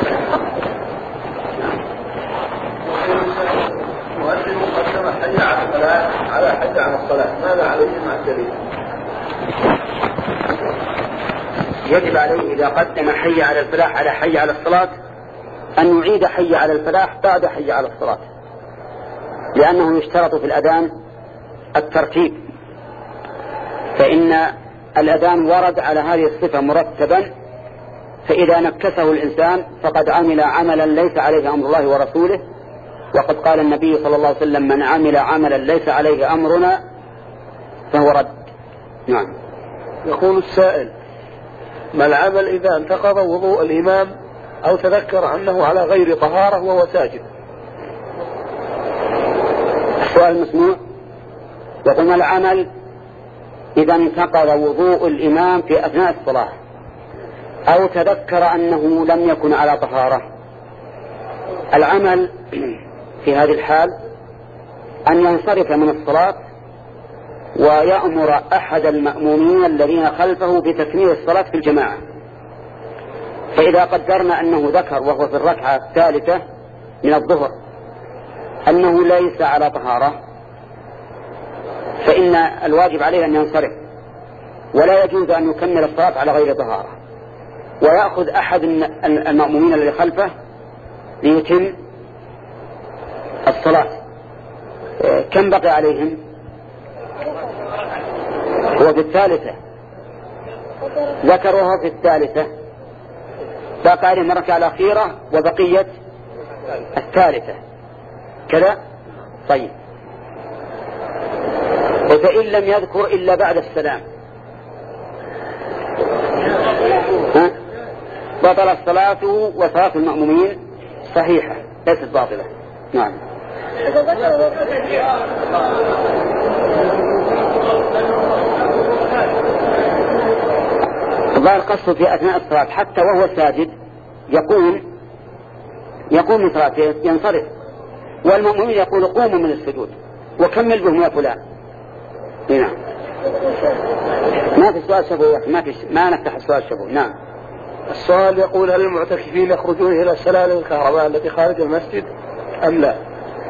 مؤذن مقدمة حي على الصلاة على حي على الصلاة ماذا عليه مع الدليل؟ يجب عليه إذا قدم حي على الفلاح على حي على الصلاة أن يعيد حي على الفلاح بعد حي على الصلاة، لأنه يشترط في الأذان الترتيب، فإن الأذان ورد على هذه الصفة مرتبا، فإذا نكسه الإنسان فقد عمل عملا ليس عليه أمر الله ورسوله، وقد قال النبي صلى الله عليه وسلم من عمل عملا ليس عليه أمرنا فهو رد. نعم. يقول السائل: ما العمل إذا انتقض وضوء الإمام أو تذكر أنه على غير طهارة وهو ساجد؟ السؤال مسموع. يقول: ما العمل إذا انتقض وضوء الإمام في أثناء الصلاة أو تذكر أنه لم يكن على طهارة؟ العمل في هذه الحال أن ينصرف من الصلاة ويأمر أحد المأمومين الذين خلفه بتكميل الصلاة في الجماعة. فإذا قدرنا أنه ذكر وهو في الركعة الثالثة من الظهر أنه ليس على طهارة، فإن الواجب عليه أن ينصرف، ولا يجوز أن يكمل الصلاة على غير طهارة، ويأخذ أحد المأمومين الذي خلفه ليتم الصلاة. كم بقي عليهم؟ هو في الثالثة، ذكروها في الثالثة، بقى عليهم الركعة الأخيرة وبقية الثالثة كذا. طيب، فإن لم يذكر إلا بعد السلام ها؟ بطل صلاته وصلاة المأمومين صحيحة ليست باطلة. نعم. الظاهر قصده في أثناء الصلاة حتى وهو ساجد يقوم يقوم من صلاته ينصرف، والمؤمنين يقول قوموا من السجود وكمل بهم يا فلان. نعم. ما في سؤال شفوي، ما في ما نفتح السؤال شفوي. نعم. السؤال يقول: هل المعتكفين يخرجون إلى سلالم الكهرباء التي خارج المسجد أم لا؟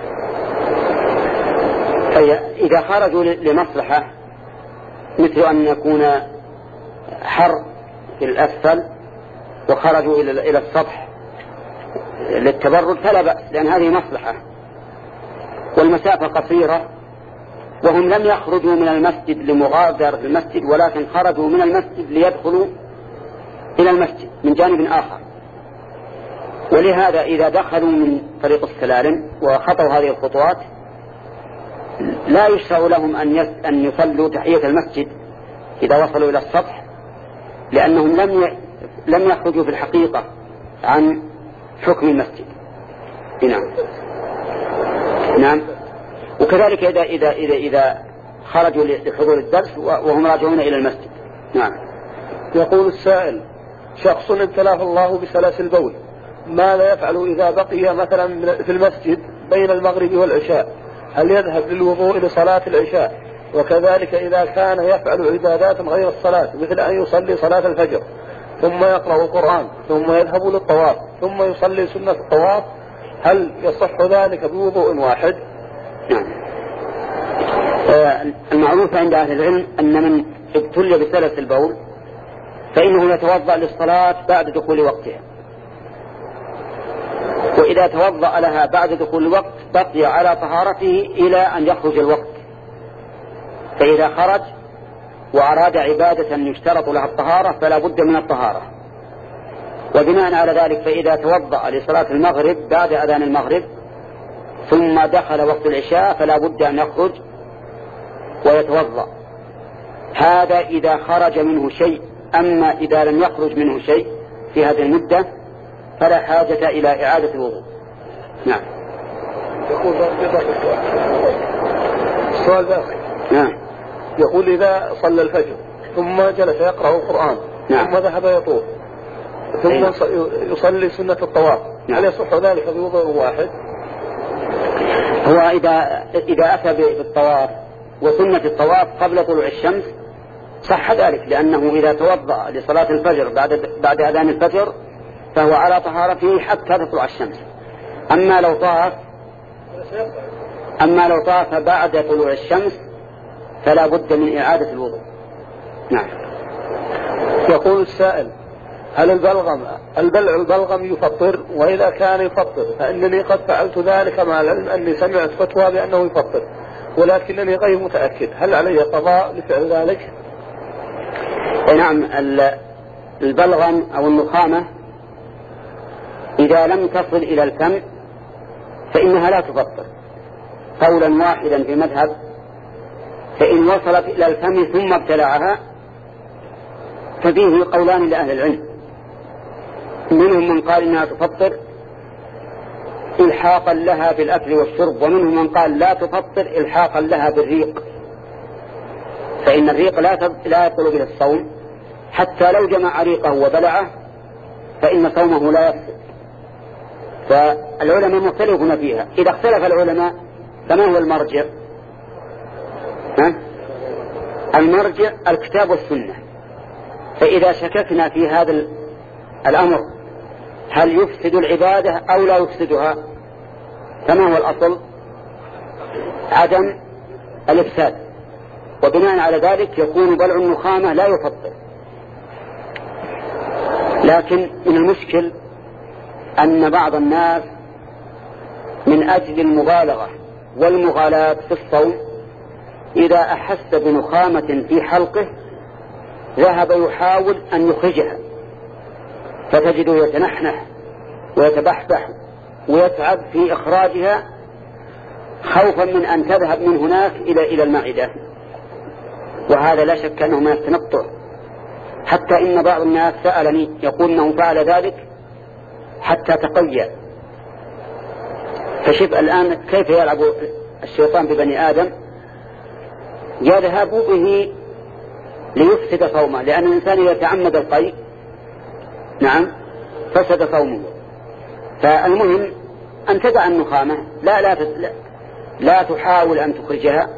إذا خرجوا لمصلحة مثل أن يكون حر في الأسفل وخرجوا إلى السطح للتبرد فلا بأس، لأن هذه مصلحة والمسافة قصيرة، وهم لم يخرجوا من المسجد لمغادرة المسجد، ولكن خرجوا من المسجد ليدخلوا إلى المسجد من جانب آخر. ولهذا إذا دخلوا من طريق السلالم وخطوا هذه الخطوات لا يشرع لهم أن يصلوا تحية المسجد إذا وصلوا إلى السطح، لأنهم لم لم يخرجوا في الحقيقة عن حكم المسجد. نعم. نعم. وكذلك إذا إذا إذا إذا خرجوا لحضور الدرس وهم راجعون إلى المسجد. نعم. يقول السائل: شخص ابتلاه الله بسلاسل بول، ماذا يفعل إذا بقي مثلا في المسجد بين المغرب والعشاء؟ هل يذهب للوضوء لصلاة العشاء؟ وكذلك إذا كان يفعل عبادات غير الصلاة مثل أن يصلي صلاة الفجر ثم يقرأ القرآن ثم يذهب للطواف ثم يصلي سنة الطواف، هل يصح ذلك بوضوء واحد؟ نعم. المعروف عند أهل العلم أن من ابتلي بسلس البول فإنه يتوضأ للصلاة بعد دخول وقتها، وإذا توضأ لها بعد دخول الوقت بقي على طهارته إلى أن يخرج الوقت، فإذا خرج وأراد عبادة يشترط لها الطهارة فلا بد من الطهارة. وبناء على ذلك فإذا توضأ لصلاة المغرب بعد أذان المغرب ثم دخل وقت العشاء فلا بد أن يخرج ويتوضأ. هذا إذا خرج منه شيء، أما إذا لم يخرج منه شيء في هذه المدة فلا حاجة إلى إعادة الوضوء. نعم. يقول السؤال باقي. نعم. يقول: إذا صلى الفجر ثم جلس يقرأ القرآن نعم. ثم ذهب يطوف ثم أيوة. يصلي سنة الطواف، نعم. هل يصح ذلك بوضوء واحد؟ هو إذا إذا أتى بالطواف وسنة الطواف قبل طلوع الشمس صح ذلك، لأنه إذا توضأ لصلاة الفجر بعد بعد أذان الفجر فهو على طهارته حتى تطلع الشمس. أما لو طاف أما لو طاف بعد طلوع الشمس فلا بد من إعادة الوضوء. نعم. يقول السائل: هل البلغم البلع البلغم يفطر؟ وإذا كان يفطر فإنني قد فعلت ذلك مع العلم أني سمعت فتوى بأنه يفطر ولكنني غير متأكد، هل علي قضاء لفعل ذلك؟ نعم. البلغم أو النخامة إذا لم تصل إلى الفم فإنها لا تفطر قولا واحدا في مذهب، فإن وصلت إلى الفم ثم ابتلعها ففيه قولان لأهل العلم، منهم من قال إنها تفطر إلحاقا لها بالأكل والشرب، ومنهم من قال لا تفطر إلحاقا لها بالريق، فإن الريق لا لا يبطل به الصوم حتى لو جمع ريقه وبلعه فإن صومه لا يفسد. فالعلماء مختلفون فيها. إذا اختلف العلماء فما هو المرجع؟ ها؟ المرجع الكتاب والسنة. فإذا شككنا في هذا الأمر هل يفسد العبادة أو لا يفسدها، فما هو الأصل؟ عدم الإفساد، وبناء على ذلك يكون بلع النخامة لا يفطر. لكن من المشكل أن بعض الناس من أجل المبالغة والمغالاة في الصوم إذا أحس بنخامة في حلقه ذهب يحاول أن يخرجها، فتجده يتنحنح ويتبحبح ويتعب في إخراجها خوفا من أن تذهب من هناك إلى إلى المعدة، وهذا لا شك أنه من التنطع. حتى إن بعض الناس سألني يقول أنه فعل ذلك حتى تقيأ. فشوف الآن كيف يلعب الشيطان ببني آدم، يذهب به ليفسد صومه، لأن الإنسان إذا تعمد القيء نعم فسد صومه. فالمهم أن تدع النخامة، لا لا لا, لا تحاول أن تخرجها،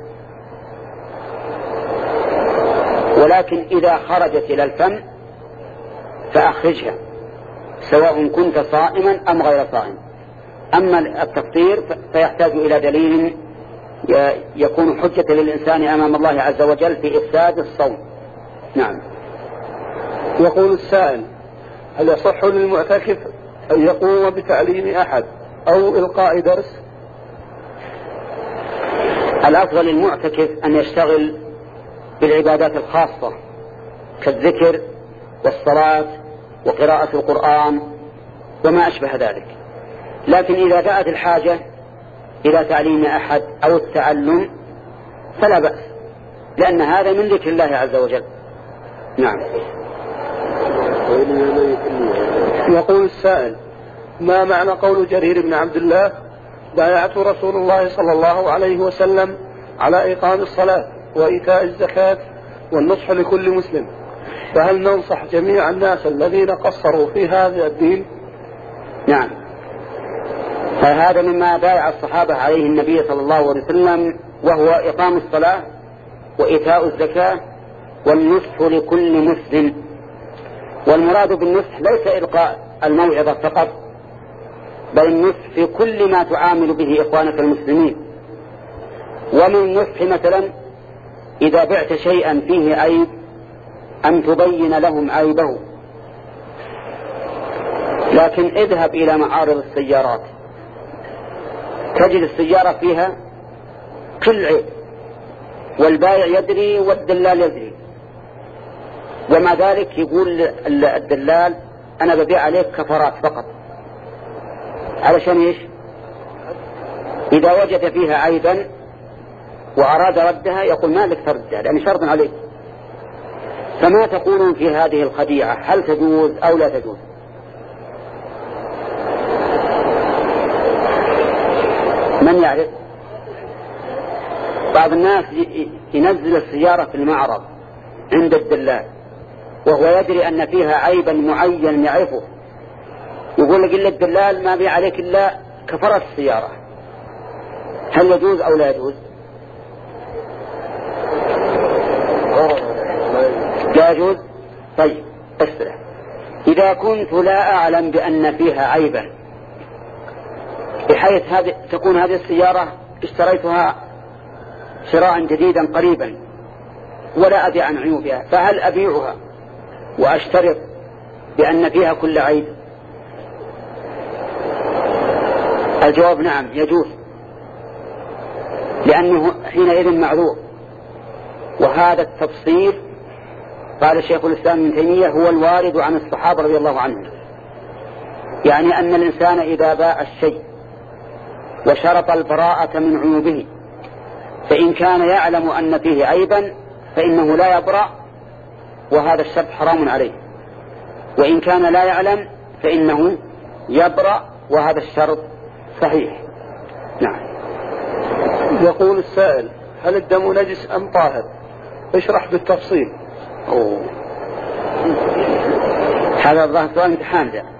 ولكن إذا خرجت إلى الفم فأخرجها سواء كنت صائما أم غير صائم. أما التفطير فيحتاج إلى دليل يكون حجة للإنسان أمام الله عز وجل في إفساد الصوم. نعم. يقول السائل: هل يصح للمعتكف أن يقوم بتعليم أحد أو إلقاء درس؟ الأفضل للمعتكف أن يشتغل بالعبادات الخاصة كالذكر والصلاة وقراءة القرآن وما أشبه ذلك. لكن إذا جاءت الحاجة إلى تعليم أحد أو التعلم فلا بأس، لأن هذا من ذكر الله عز وجل. نعم. يقول السائل: ما معنى قول جرير بن عبد الله: بايعت رسول الله صلى الله عليه وسلم على إقام الصلاة وإيتاء الزكاة والنصح لكل مسلم، فهل ننصح جميع الناس الذين قصروا في هذا الدين؟ نعم. فهذا مما بايع الصحابة عليه النبي صلى الله عليه وسلم، وهو إقام الصلاة وإيتاء الزكاة والنصح لكل مسلم. والمراد بالنصح ليس إلقاء الموعظة فقط، بل النصح في كل ما تعامل به إخوانك المسلمين. ومن النصح مثلا إذا بعت شيئا فيه عيب أن تبين لهم عيبه. لكن اذهب إلى معارض السيارات تجد السيارة فيها كل عيب، والبائع يدري والدلال يدري، ومع ذلك يقول الدلال أنا ببيع عليك كفرات فقط. علشان إيش؟ إذا وجد فيها عيبا وأراد ردها يقول ما لك تردها لأن شرط عليك. فما تقولون في هذه الخديعة؟ هل تجوز أو لا تجوز؟ من يعرف؟ بعض الناس ينزل السيارة في المعرض عند الدلال وهو يدري أن فيها عيبا معين يعرفه، يقول لك إلا الدلال ما بي عليك إلا كفرت السيارة، هل يجوز أو لا يجوز؟ لا يجوز. طيب اسرع، إذا كنت لا أعلم بأن فيها عيبا بحيث هذه تكون هذه السيارة اشتريتها شراء جديدا قريبا ولا أدري عن عيوبها، فهل أبيعها وأشترط بأن فيها كل عيب؟ الجواب نعم يجوز، لأنه حينئذ معذور. وهذا التفصيل قال شيخ الإسلام ابن تيمية هو الوارد عن الصحابة رضي الله عنهم، يعني أن الإنسان إذا باع الشيء وشرط البراءة من عيوبه فإن كان يعلم أن فيه عيبا فإنه لا يبرأ، وهذا الشرط حرام عليه، وإن كان لا يعلم فإنه يبرأ، وهذا الشرط صحيح. نعم. يقول السائل: هل الدم نجس أم طاهر؟ اشرح بالتفصيل. أوه. هذا الظاهر سؤال امتحان ده.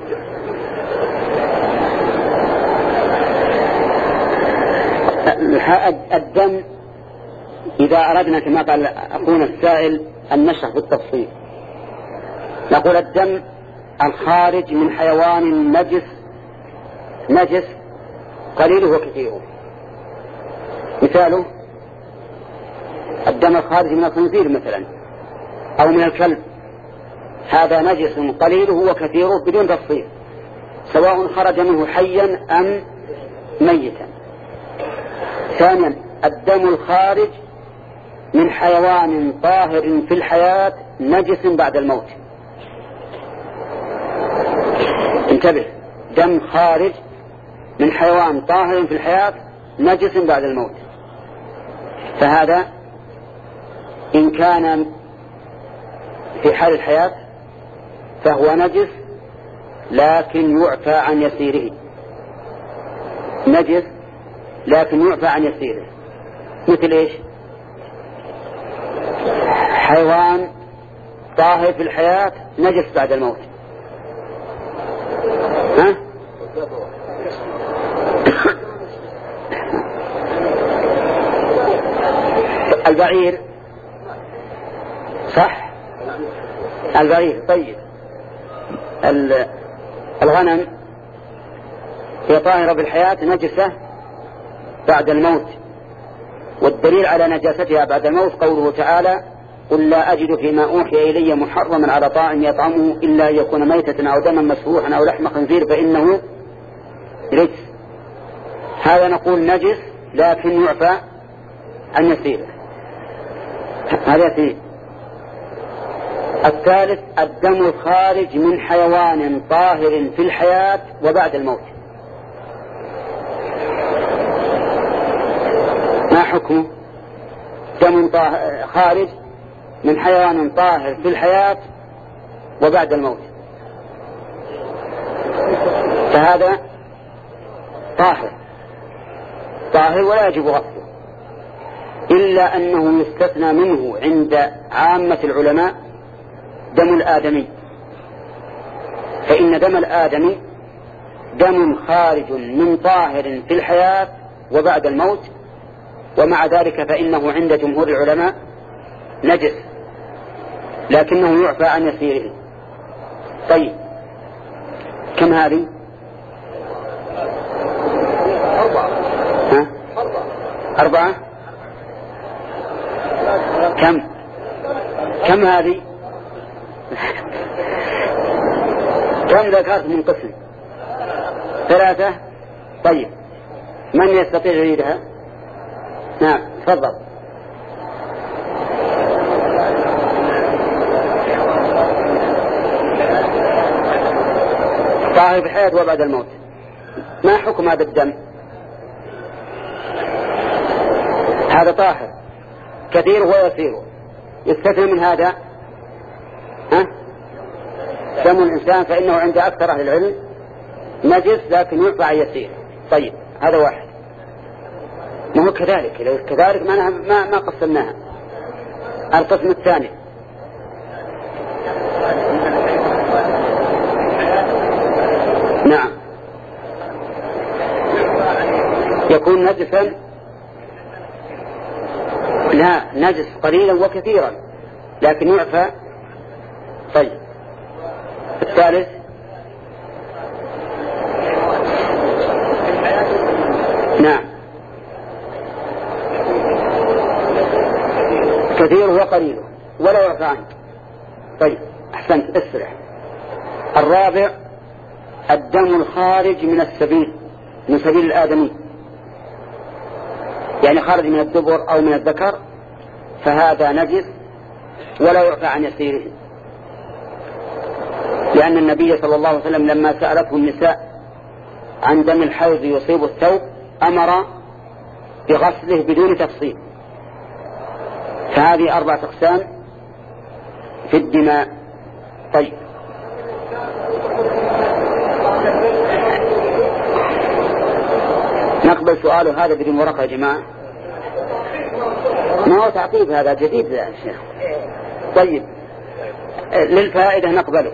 الدم إذا أردنا كما قال أخونا السائل أن نشرح بالتفصيل نقول الدم الخارج من حيوان نجس نجس قليله وكثيره. مثاله الدم الخارج من الخنزير مثلا أو من الكلب، هذا نجس قليله وكثيره بدون تفصيل، سواء خرج منه حيا أم ميتا. ثانيا الدم الخارج من حيوان طاهر في الحياة نجس بعد الموت. انتبه، دم خارج من حيوان طاهر في الحياة نجس بعد الموت، فهذا إن كان في حال الحياة فهو نجس لكن يعفى عن يسيره، نجس لكن يعفى عن يسيره. مثل إيش؟ حيوان طاهر في الحياة نجس بعد الموت. ها؟ البعير صح؟ البعير طيب. الغنم هي طاهرة بالحياة نجسة بعد الموت، والدليل على نجاستها بعد الموت قوله تعالى: قل لا أجد فيما أوحي إلي محرما على طاعم يطعمه إلا أن يكون ميتة أو دما مسفوحا أو لحم خنزير فإنه رجس. هذا نقول نجس لكن يعفى عن يسيره. هذا فيه. الثالث الدم الخارج من حيوان طاهر في الحياة وبعد الموت، ما حكمه؟ دم خارج من حيوان طاهر في الحياة وبعد الموت، فهذا طاهر طاهر ولا يجب غسله، إلا أنه يستثنى منه عند عامة العلماء دم الآدمي، فإن دم الآدمي دم خارج من طاهر في الحياة وبعد الموت، ومع ذلك فإنه عند جمهور العلماء نجس لكنه يعفى عن يسيره. طيب كم هذه؟ أربعة. ها؟ أربعة. كم كم هذه؟ كم ذكرت من قسم؟ ثلاثة. طيب من يستطيع يعيدها؟ نعم تفضل. طاهر في الحياة وبعد الموت، ما حكم هذا الدم؟ هذا طاهر كثير ويسير، يستثنى من هذا ها؟ دم الإنسان فإنه عند أكثر أهل العلم نجس لكن يرفع يسير. طيب هذا واحد. ما هو كذلك، إذا كذلك ما ما ما قسمناها. القسم الثاني يكون نجسا؟ لا، نجس قليلا وكثيرا لكن يعفى. طيب الثالث نعم كثير وقليل ولا يعفى عنه. طيب أحسنت، اسرع. الرابع الدم الخارج من السبيل، من سبيل الآدمي، يعني خارج من الدبر أو من الذكر، فهذا نجس ولا يعفى عن يسيره، لأن النبي صلى الله عليه وسلم لما سألته النساء عن دم الحيض يصيب الثوب أمر بغسله بدون تفصيل. فهذه أربعة أقسام في الدماء. طيب نقبل سؤاله هذا بدون ورقة يا جماعة؟ ما هو تعقيب، هذا جديد يا شيخ. طيب للفائدة نقبله.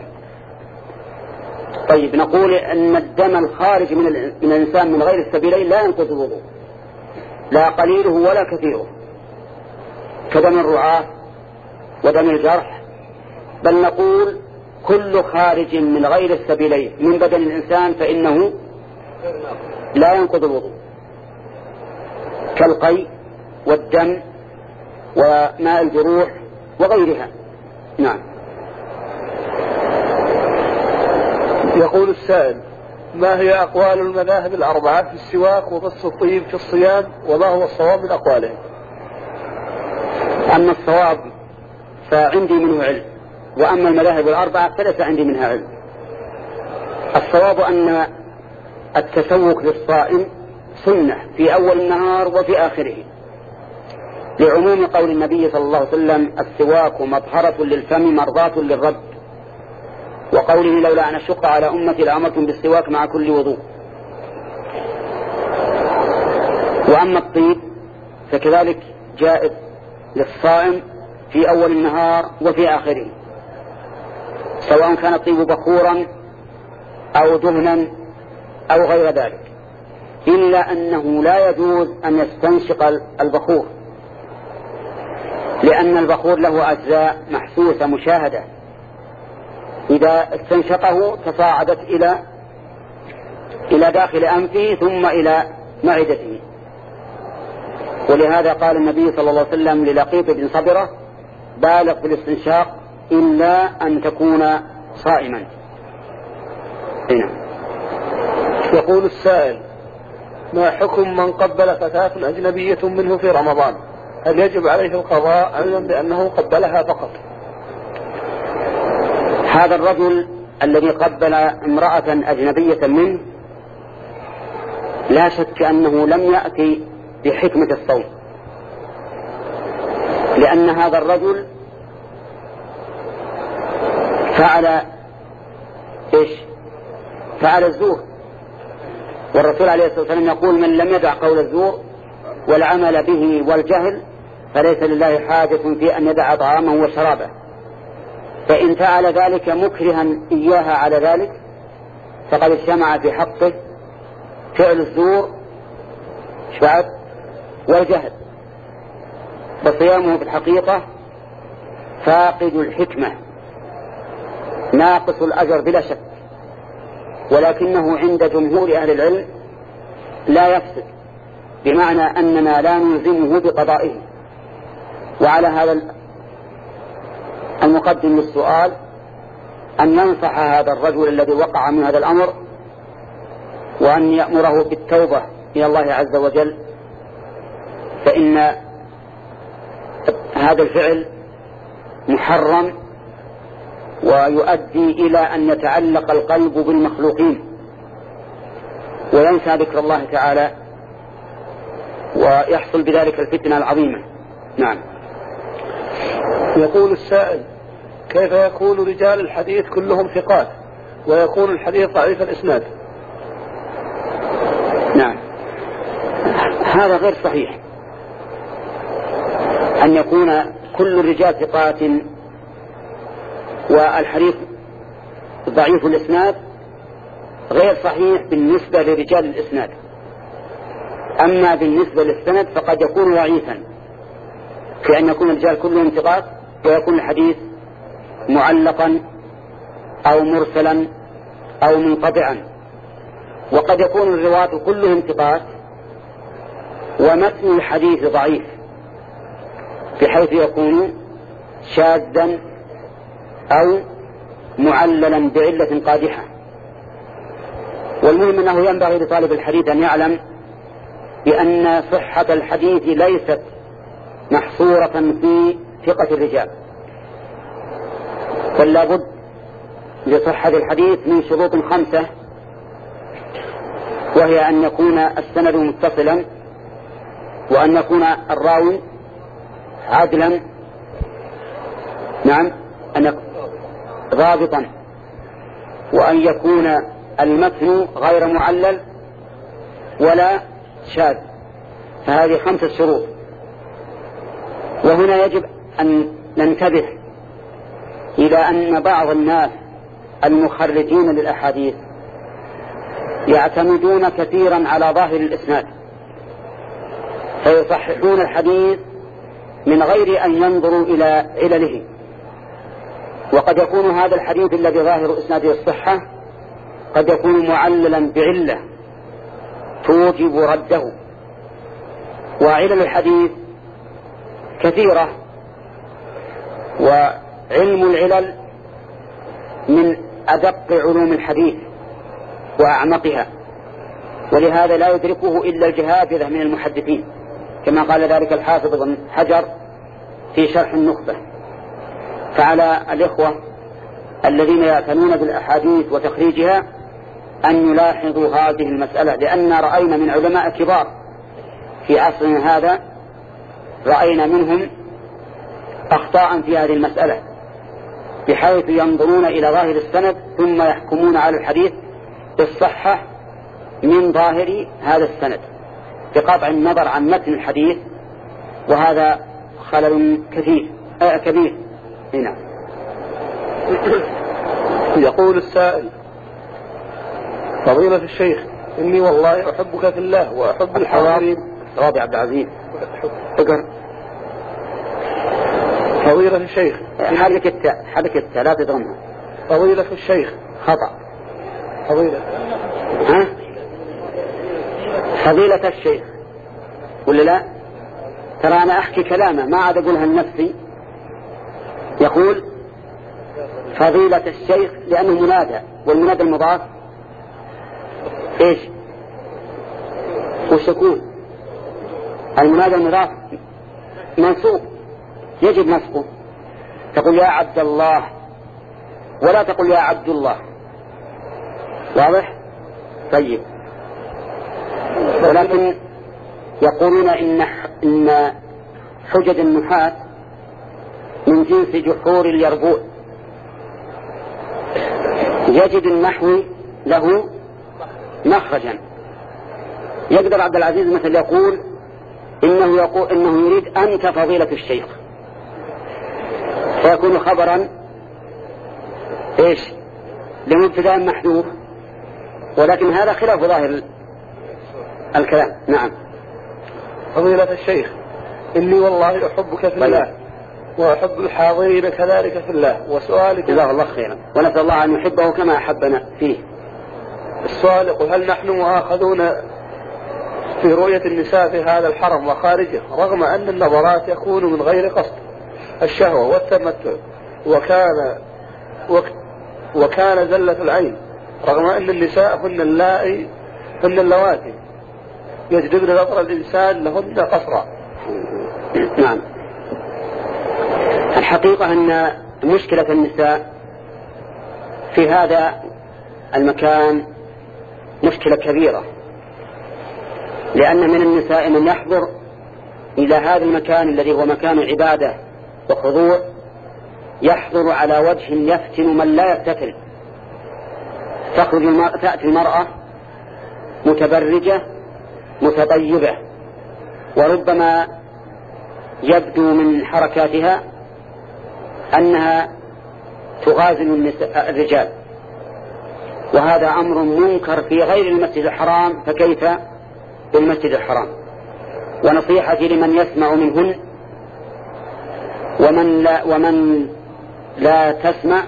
طيب نقول أن الدم الخارج من, من الإنسان من غير السبيلين لا ينقض الوضوء، لا قليله ولا كثيره، كدم الرعاة ودم الجرح، بل نقول كل خارج من غير السبيلين من بدن الإنسان فإنه لا ينقض الوضوء، كالقيء والدم وماء الجروح وغيرها. نعم. يقول السائل: ما هي أقوال المذاهب الأربعة في السواك وبث الطيب في الصيام، وما هو الصواب من أقوالهم؟ أما الصواب فعندي منه علم، وأما المذاهب الأربعة فليس عندي منها علم. الصواب أن التسوك للصائم سنة في أول النهار وفي آخره، لعموم قول النبي صلى الله عليه وسلم: السواك مطهرة للفم مرضاة للرب، وقوله: لولا أن أشق على أمتي لأمرتم بالسواك مع كل وضوء. وأما الطيب فكذلك جائز للصائم في أول النهار وفي آخره، سواء كان الطيب بخورا أو دهنا أو غير ذلك، إلا أنه لا يجوز أن يستنشق البخور، لأن البخور له أجزاء محسوسة مشاهدة، إذا استنشقه تصاعدت إلى إلى داخل أنفه ثم إلى معدته. ولهذا قال النبي صلى الله عليه وسلم للقيط بن صبرة: بالغ في الاستنشاق إلا أن تكون صائما. هنا يقول السائل: ما حكم من قبل فتاة أجنبية منه في رمضان؟ هل يجب عليه القضاء علما بأنه قبلها فقط؟ هذا الرجل الذي قبل امرأة أجنبية منه لا شك أنه لم يأتي بحكمة الصوم، لأن هذا الرجل فعل إيش؟ فعل الزور، والرسول عليه الصلاة والسلام يقول: من لم يدع قول الزور والعمل به والجهل فليس لله حاجة في أن يدع طعامه وشرابه. فإن فعل ذلك مكرها إياها على ذلك فقد اجتمع في حقه فعل الزور شعب والجهل، فصيامه في الحقيقة فاقد الحكمة ناقص الأجر بلا شك، ولكنه عند جمهور أهل العلم لا يفسد، بمعنى أننا لا نلزمه بقضائه. وعلى هذا المقدم للسؤال أن ينصح هذا الرجل الذي وقع من هذا الأمر، وأن يأمره بالتوبة إلى الله عز وجل، فإن هذا الفعل محرم ويؤدي إلى أن يتعلق القلب بالمخلوقين وينسى ذكر الله تعالى، ويحصل بذلك الفتنة العظيمة. نعم. يقول السائل: كيف يكون رجال الحديث كلهم ثقات ويكون الحديث ضعيف الإسناد؟ نعم، هذا غير صحيح، أن يكون كل الرجال ثقات والحديث ضعيف الإسناد غير صحيح بالنسبة لرجال الإسناد. أما بالنسبة للسند فقد يكون ضعيفا في أن يكون الرجال كلهم ثقات ويكون الحديث معلقا أو مرسلا أو منقطعا، وقد يكون الرواة كلهم ثقات ومتن الحديث ضعيف بحيث يكون شاذا أو معللا بعلة قادحة. والمهم أنه ينبغي لطالب الحديث أن يعلم بأن صحة الحديث ليست محصورة في ثقة الرجال، بل لابد لصحة الحديث من شروط خمسة، وهي أن يكون السند متصلا، وأن يكون الراوي عادلا، نعم أن ضابطا، وأن يكون المتن غير معلل ولا شاذ. فهذه خمسة شروط. وهنا يجب أن ننتبه إلى أن بعض الناس المخرجين للأحاديث يعتمدون كثيرا على ظاهر الإسناد، فيصححون الحديث من غير أن ينظروا إلى علله. وقد يكون هذا الحديث الذي ظاهر إسناده الصحة قد يكون معللا بعلة توجب رده. وعلل الحديث كثيرة، وعلم العلل من أدق علوم الحديث وأعمقها، ولهذا لا يدركه إلا الجهابذة من المحدثين، كما قال ذلك الحافظ ابن حجر في شرح النخبة. فعلى الإخوة الذين يعتنون بالأحاديث وتخريجها أن يلاحظوا هذه المسألة، لأن رأينا من علماء كبار في عصرنا هذا رأينا منهم أخطاء في هذه المسألة، بحيث ينظرون إلى ظاهر السند ثم يحكمون على الحديث بالصحة من ظاهر هذا السند بقطع النظر عن متن الحديث، وهذا خلل كثير آه كبير. هنا يقول السائل: فضيلة الشيخ، إني والله أحبك في الله وأحب الحاضرين. رابع عبد العزيز اقر. فضيلة الشيخ، حرك التاء حرك التاء لا تضمها. فضيلة الشيخ خطأ. فضيلة ها؟ فضيلة الشيخ ولا لا؟ ترى أنا أحكي كلامه ما عاد أقولها لنفسي. يقول فضيلة الشيخ لأنه منادى، والمنادى المضاف إيش؟ وش يكون؟ المنادى المضاف منصوب يجب نصبه. تقول يا عبد الله ولا تقول يا عبد الله. واضح؟ طيب. ولكن يقولون إن إن حجج النحاة من جنس جحور اليربوع، يجد النحو له مخرجا. يقدر عبد العزيز مثل يقول إنه يقول إنه يريد أنت فضيلة الشيخ، فيكون خبرا إيش لمبتدأ محذوف، ولكن هذا خلاف ظاهر الكلام. نعم. فضيلة الشيخ، إني والله أحبك في الله وأحب الحاضرين كذلك في الله. وسؤالك جزاه الله خيرا، ونسأل الله أن يحبه كما أحبنا فيه. السؤال يقول: هل نحن مؤاخذون في رؤية النساء في هذا الحرم وخارجه رغم أن النظرات يكون من غير قصد الشهوة والتمتع، وكان وكان زلة العين، رغم أن النساء هن اللائي هن اللواتي يجذبن نظر الإنسان لهن قصرا؟ نعم. الحقيقة أن مشكلة النساء في هذا المكان مشكلة كبيرة، لأن من النساء من يحضر إلى هذا المكان الذي هو مكان عبادة وخضوع يحضر على وجه يفتن من لا يفتتن. تخرج المرأة تأتي المرأة متبرجة متطيبة، وربما يبدو من حركاتها أنها تغازل النساء الرجال، وهذا أمر منكر في غير المسجد الحرام، فكيف بالمسجد الحرام. ونصيحتي لمن يسمع منهن ومن لا, ومن لا تسمع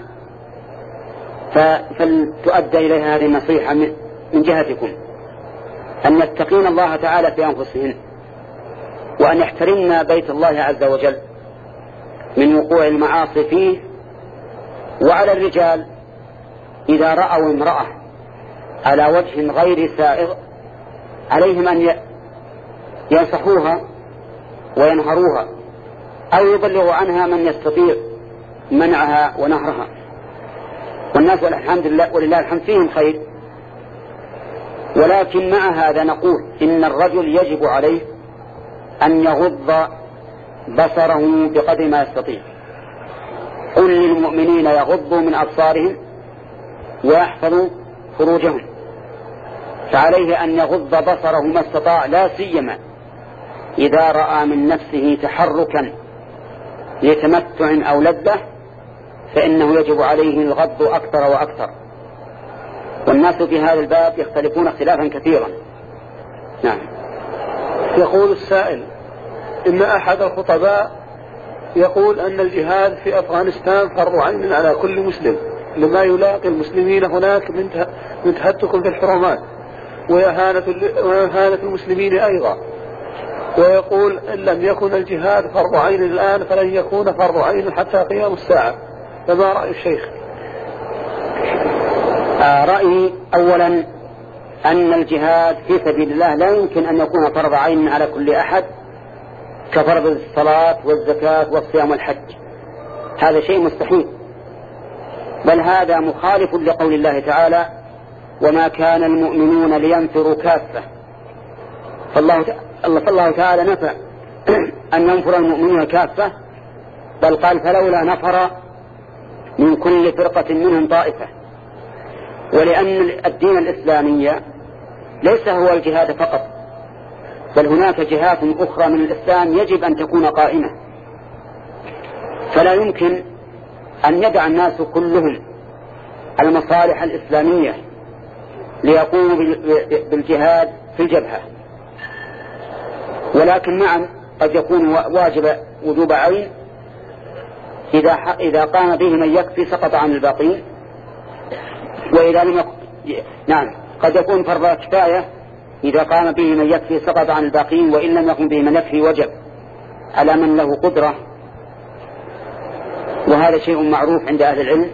فلتؤدى إليها هذه النصيحة من جهتكم، أن يتقين الله تعالى في أنفسهن، وأن يحترمن بيت الله عز وجل من وقوع المعاصي فيه. وعلى الرجال إذا رأوا امرأة على وجه غير سائغ عليهم أن ينصحوها وينهروها أو يبلغوا عنها من يستطيع منعها ونهرها. والناس والحمد لله ولله الحمد فيهم خير، ولكن مع هذا نقول إن الرجل يجب عليه أن يغض بصره بقدر ما يستطيع. قل للمؤمنين يغضوا من أبصارهم ويحفظوا فروجهم، فعليه أن يغض بصره ما استطاع، لا سيما إذا رأى من نفسه تحركا لتمتع أو لذة فإنه يجب عليه الغض أكثر وأكثر. والناس في هذا الباب يختلفون اختلافا كثيرا. نعم. يقول السائل إن أحد الخطباء يقول أن الجهاد في أفغانستان فرض عين على كل مسلم لما يلاقي المسلمين هناك من تهتك في الحرمات وإهانة المسلمين أيضا، ويقول إن لم يكن الجهاد فرض عين الآن فلن يكون فرض عين حتى قيام الساعة، فما رأي الشيخ؟ آه رأيي أولا أن الجهاد في سبيل الله لا يمكن أن يكون فرض عين على كل أحد كفرض الصلاة والزكاة والصيام والحج، هذا شيء مستحيل، بل هذا مخالف لقول الله تعالى وما كان المؤمنون لينفروا كافة. فالله, فالله تعالى نفى أن ينفر المؤمنون كافة، بل قال فلولا نفر من كل فرقة منهم طائفة. ولأن الدين الإسلامي ليس هو الجهاد فقط، بل هناك جهات أخرى من الإسلام يجب أن تكون قائمة، فلا يمكن أن يدع الناس كلهم المصالح الإسلامية ليقوموا بالجهاد في الجبهة. ولكن نعم قد يكون واجب وجوب عين إذا إذا قام به من يكفي سقط عن الباقين، وإذا لم يق... نعم قد يكون فرض كفاية إذا قام به من يكفي سقط عن الباقين، وإن لم يقم به من يكفي وجب على من له قدرة، وهذا شيء معروف عند أهل العلم.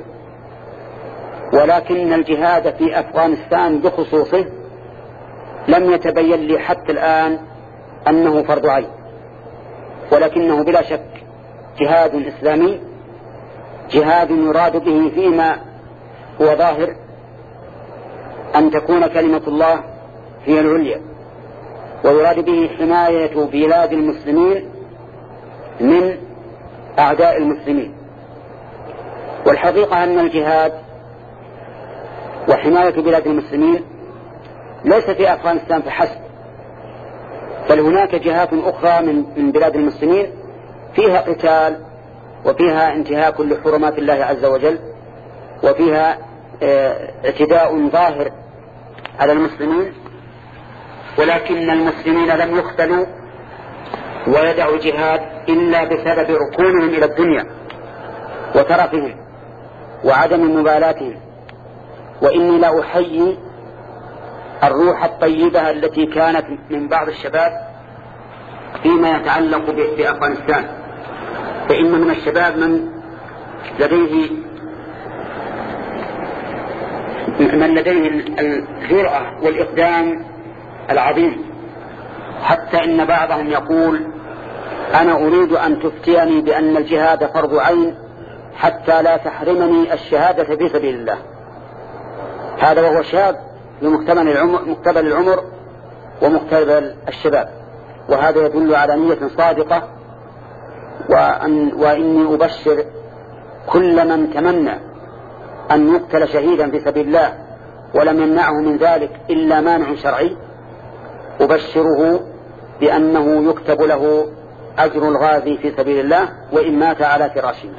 ولكن الجهاد في أفغانستان بخصوصه لم يتبين لي حتى الآن أنه فرض عين، ولكنه بلا شك جهاد إسلامي، جهاد يراد به فيما هو ظاهر أن تكون كلمة الله هي العليا، ويراد به حماية بلاد المسلمين من أعداء المسلمين. والحقيقة أن الجهاد وحماية بلاد المسلمين ليس في أفغانستان فحسب، بل هناك جهات أخرى من بلاد المسلمين فيها قتال وفيها انتهاك لحرمات الله عز وجل، وفيها اعتداء ظاهر على المسلمين، ولكن المسلمين لم يقتلوا ويدعوا الجهاد إلا بسبب ركونهم إلى الدنيا وترفهم وعدم مبالاتهم. وإني لا أحيي الروح الطيبة التي كانت من بعض الشباب فيما يتعلق بأفغانستان، فإن من الشباب من لديه من لديه الجرأة والإقدام العظيم، حتى إن بعضهم يقول أنا أريد أن تفتيني بأن الجهاد فرض عين حتى لا تحرمني الشهادة في سبيل الله. هذا وهو شاب بمقتبل العمر, مقتبل العمر ومقتبل الشباب، وهذا يدل على نية صادقة. وأن وإني أبشر كل من تمنى أن يقتل شهيدا في سبيل الله ولم يمنعه من ذلك إلا مانع شرعي، أبشره بأنه يكتب له أجر الغازي في سبيل الله وإن مات على فراشه.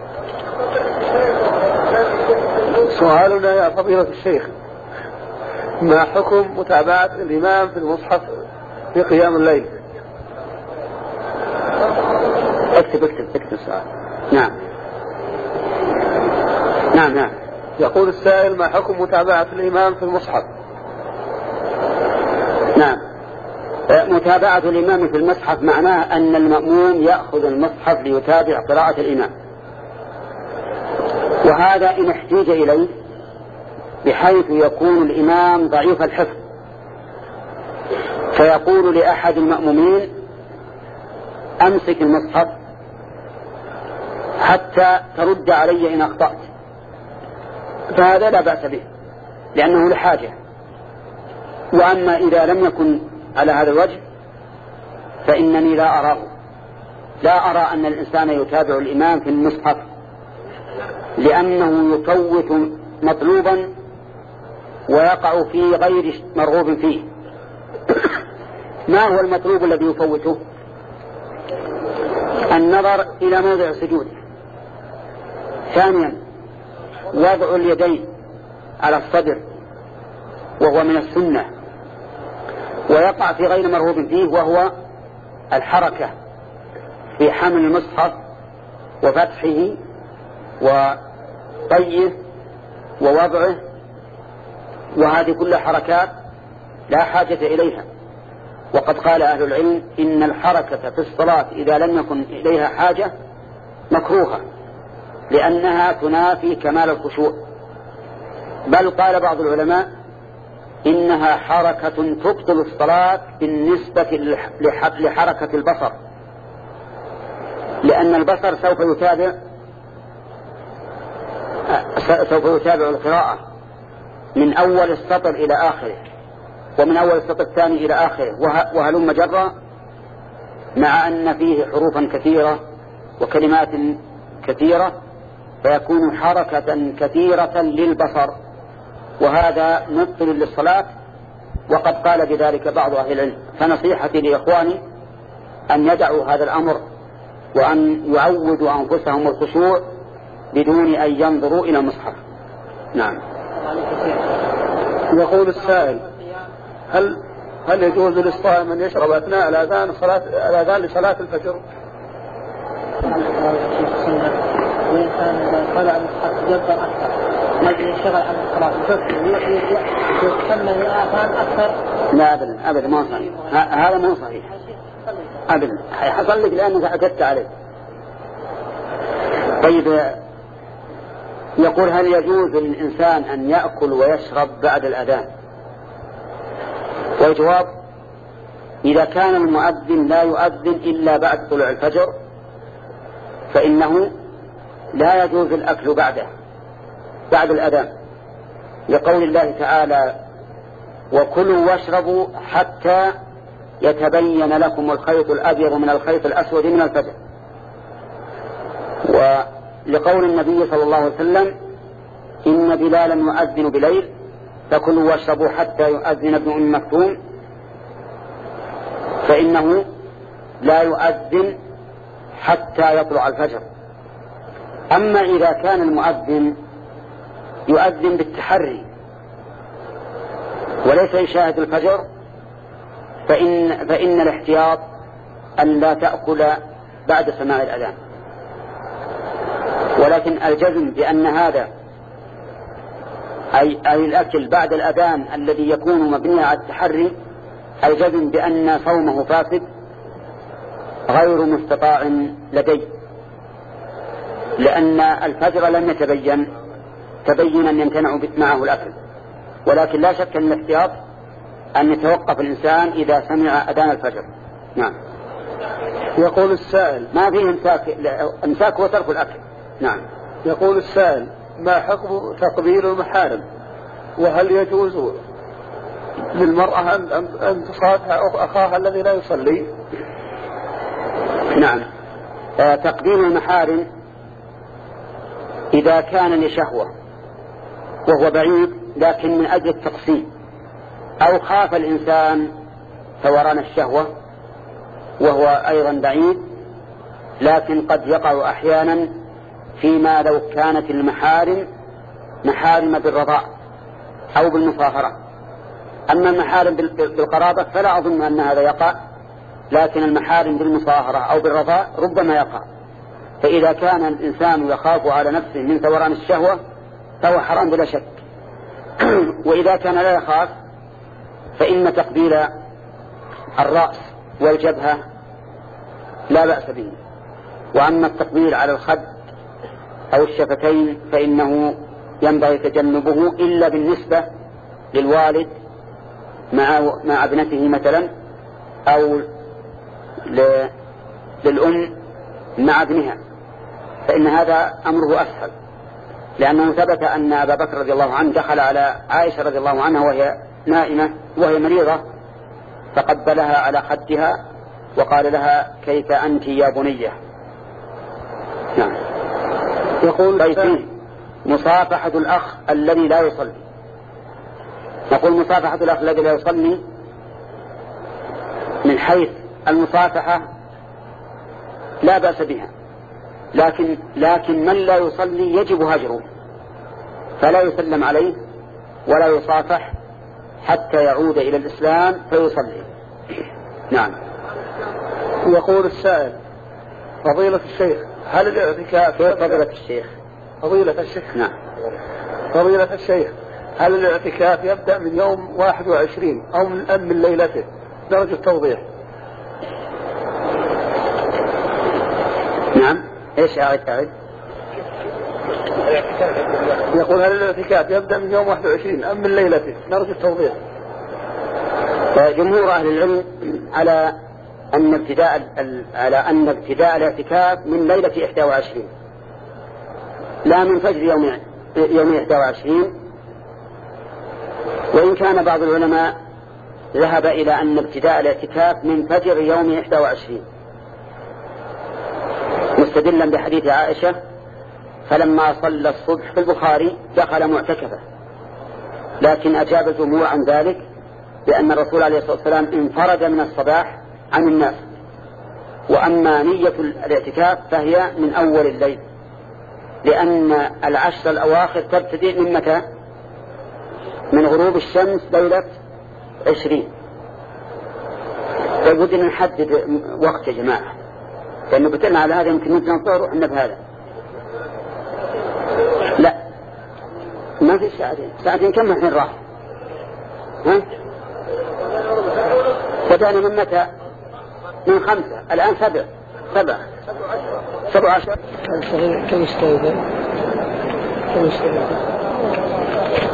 سؤالنا يا فضيلة الشيخ، ما حكم متابعة الإمام في المصحف في قيام الليل؟ اكتب اكتب اكتب السؤال. نعم نعم نعم. يقول السائل: ما حكم متابعة الإمام في المصحف؟ نعم. متابعة الإمام في المصحف معناه أن المأموم يأخذ المصحف ليتابع قراءة الإمام، وهذا إن احتاج إليه بحيث يكون الإمام ضعيف الحفظ، فيقول لأحد المأمومين: أمسك المصحف حتى ترد علي إن أخطأت، فهذا لا بأس به لأنه لحاجة. وأما إذا لم يكن على هذا الوجه فإنني لا أراه لا أرى أن الإنسان يتابع الإمام في المصحف، لأنه يفوت مطلوبا ويقع في غير مرغوب فيه. ما هو المطلوب الذي يفوته؟ النظر إلى موضع سجوده. ثانيا وضع اليدين على الصدر وهو من السنة، ويقع في غير مرغوب فيه وهو الحركة في حمل المصحف وفتحه وطيه ووضعه، وهذه كلها حركات لا حاجة إليها. وقد قال أهل العلم إن الحركة في الصلاة إذا لم يكن إليها حاجة مكروهة، لأنها تنافي كمال الخشوع. بل قال بعض العلماء إنها حركة تبطل الصلاة بالنسبة لحركة البصر، لأن البصر سوف يتابع سوف يتابع القراءة من أول السطر إلى آخره، ومن أول السطر الثاني إلى آخره، وهلم جرا، مع أن فيه حروفا كثيرة وكلمات كثيرة، فيكون حركة كثيرة للبصر، وهذا مبطل للصلاة. وقد قال بذلك بعض أهل العلم. فنصيحتي لإخواني أن يدعوا هذا الأمر وأن يعودوا أنفسهم الخشوع بدون أن ينظروا إلى المصحف. نعم. يقول السائل: هل هل يجوز للصائم أن يشرب أثناء الأذان صلاة الأذان لصلاة الفجر؟ والإنسان إذا طلع المصحف يقدر أكثر لكن يشتغل عن الصلاة يسمى الآثام أكثر. لا أبدا أبدا ما صحيح، هذا مو صحيح أبدا، حصل لك لأنك أكدت عليه. طيب، يقول: هل يجوز للإنسان أن يأكل ويشرب بعد الأذان؟ والجواب: إذا كان المؤذن لا يؤذن إلا بعد طلوع الفجر فإنه لا يجوز الأكل بعده بعد الأذان، لقول الله تعالى: وكلوا واشربوا حتى يتبين لكم الخيط الأبيض من الخيط الأسود من الفجر. ولقول النبي صلى الله عليه وسلم: إن بلالا يؤذن بليل فكلوا واشربوا حتى يؤذن ابن أم مكتوم، فإنه لا يؤذن حتى يطلع الفجر. أما إذا كان المؤذن يؤذن بالتحري وليس يشاهد الفجر فإن, فإن الاحتياط أن لا تأكل بعد سماع الأذان. ولكن الجزم بأن هذا أي, أي الأكل بعد الأذان الذي يكون مبني على التحري، الجزم بأن صومه فاسد غير مستطاع لدي، لأن الفجر لم يتبين تبينا يمتنع معه الأكل. ولكن لا شك أن الاحتياط أن يتوقف الإنسان إذا سمع أذان الفجر. نعم. يقول السائل: ما فيه امساك امساك وترك الأكل. نعم. يقول السائل: ما حكم تقبيل المحارم؟ وهل يجوز للمرأة أن تصافح أخاها الذي لا يصلي؟ نعم. آه تقبيل المحارم إذا كان لشهوة وهو بعيد لكن من أجل التقسيم، أو خاف الإنسان ثوران الشهوة وهو أيضا بعيد، لكن قد يقع أحيانا فيما لو كانت المحارم محارم بالرضاع أو بالمصاهرة، أما المحارم بالقرابة فلا أظن أن هذا يقع، لكن المحارم بالمصاهرة أو بالرضاء ربما يقع. فإذا كان الإنسان يخاف على نفسه من ثوران الشهوة فهو حرام بلا شك. وإذا كان لا يخاف فإن تقبيل الرأس والجبهة لا بأس به. وأما التقبيل على الخد أو الشفتين فإنه ينبغي تجنبه إلا بالنسبة للوالد مع مع ابنته مثلا، أو للأم مع ابنها، فإن هذا أمره أسهل، لأنه ثبت أن أبا بكر رضي الله عنه دخل على عائشة رضي الله عنها وهي نائمة وهي مريضة، فقبلها على خدها وقال لها كيف أنت يا بنية. نعم. يقول طيب مصافحة الأخ الذي لا يصلي. نقول مصافحة الأخ الذي لا يصلي من حيث المصافحة لا بأس بها، لكن لكن من لا يصلي يجب هجره، فلا يسلم عليه ولا يصافح حتى يعود إلى الإسلام فيصلي. نعم. يقول السائل: فضيلة الشيخ، هل الاعتكاف فضيلة الشيخ فضيلة الشيخ نعم فضيلة الشيخ هل الاعتكاف يبدأ من يوم واحد وعشرين أو من أم من ليلته؟ درجة توضيح. نعم. ايش اعد اعد يقول هل الاعتكاف يبدأ من يوم واحد وعشرين أم من ليلته؟ درجة توضيح. جمهور أهل العلم على أن ابتداء على أن ابتداء الاعتكاف من ليلة إحدى وعشرين لا من فجر يوم يوم إحدى وعشرين، وإن كان بعض العلماء ذهب إلى أن ابتداء الاعتكاف من فجر يوم إحدى وعشرين، مستدلا بحديث عائشة: فلما صلى الصبح في البخاري دخل معتكفا. لكن أجاب الجمهور عن ذلك بأن الرسول عليه الصلاة والسلام انفرد من الصباح عن الناس، وأما نية الاعتكاف فهي من أول الليل، لأن العشر الأواخر تبتدئ من متى؟ من غروب الشمس ليلة عشرين. فبد أن نحدد وقت يا جماعة، لأنه بتلنا على هذا يمكن نبدأ نطور وإحنا بهذا. لا ما في ساعتين، ساعتين كم الحين راح؟ ها؟ بدأنا من متى؟ من خمسة، الآن سبع سبع سبع عشر. كم استوى كم استوى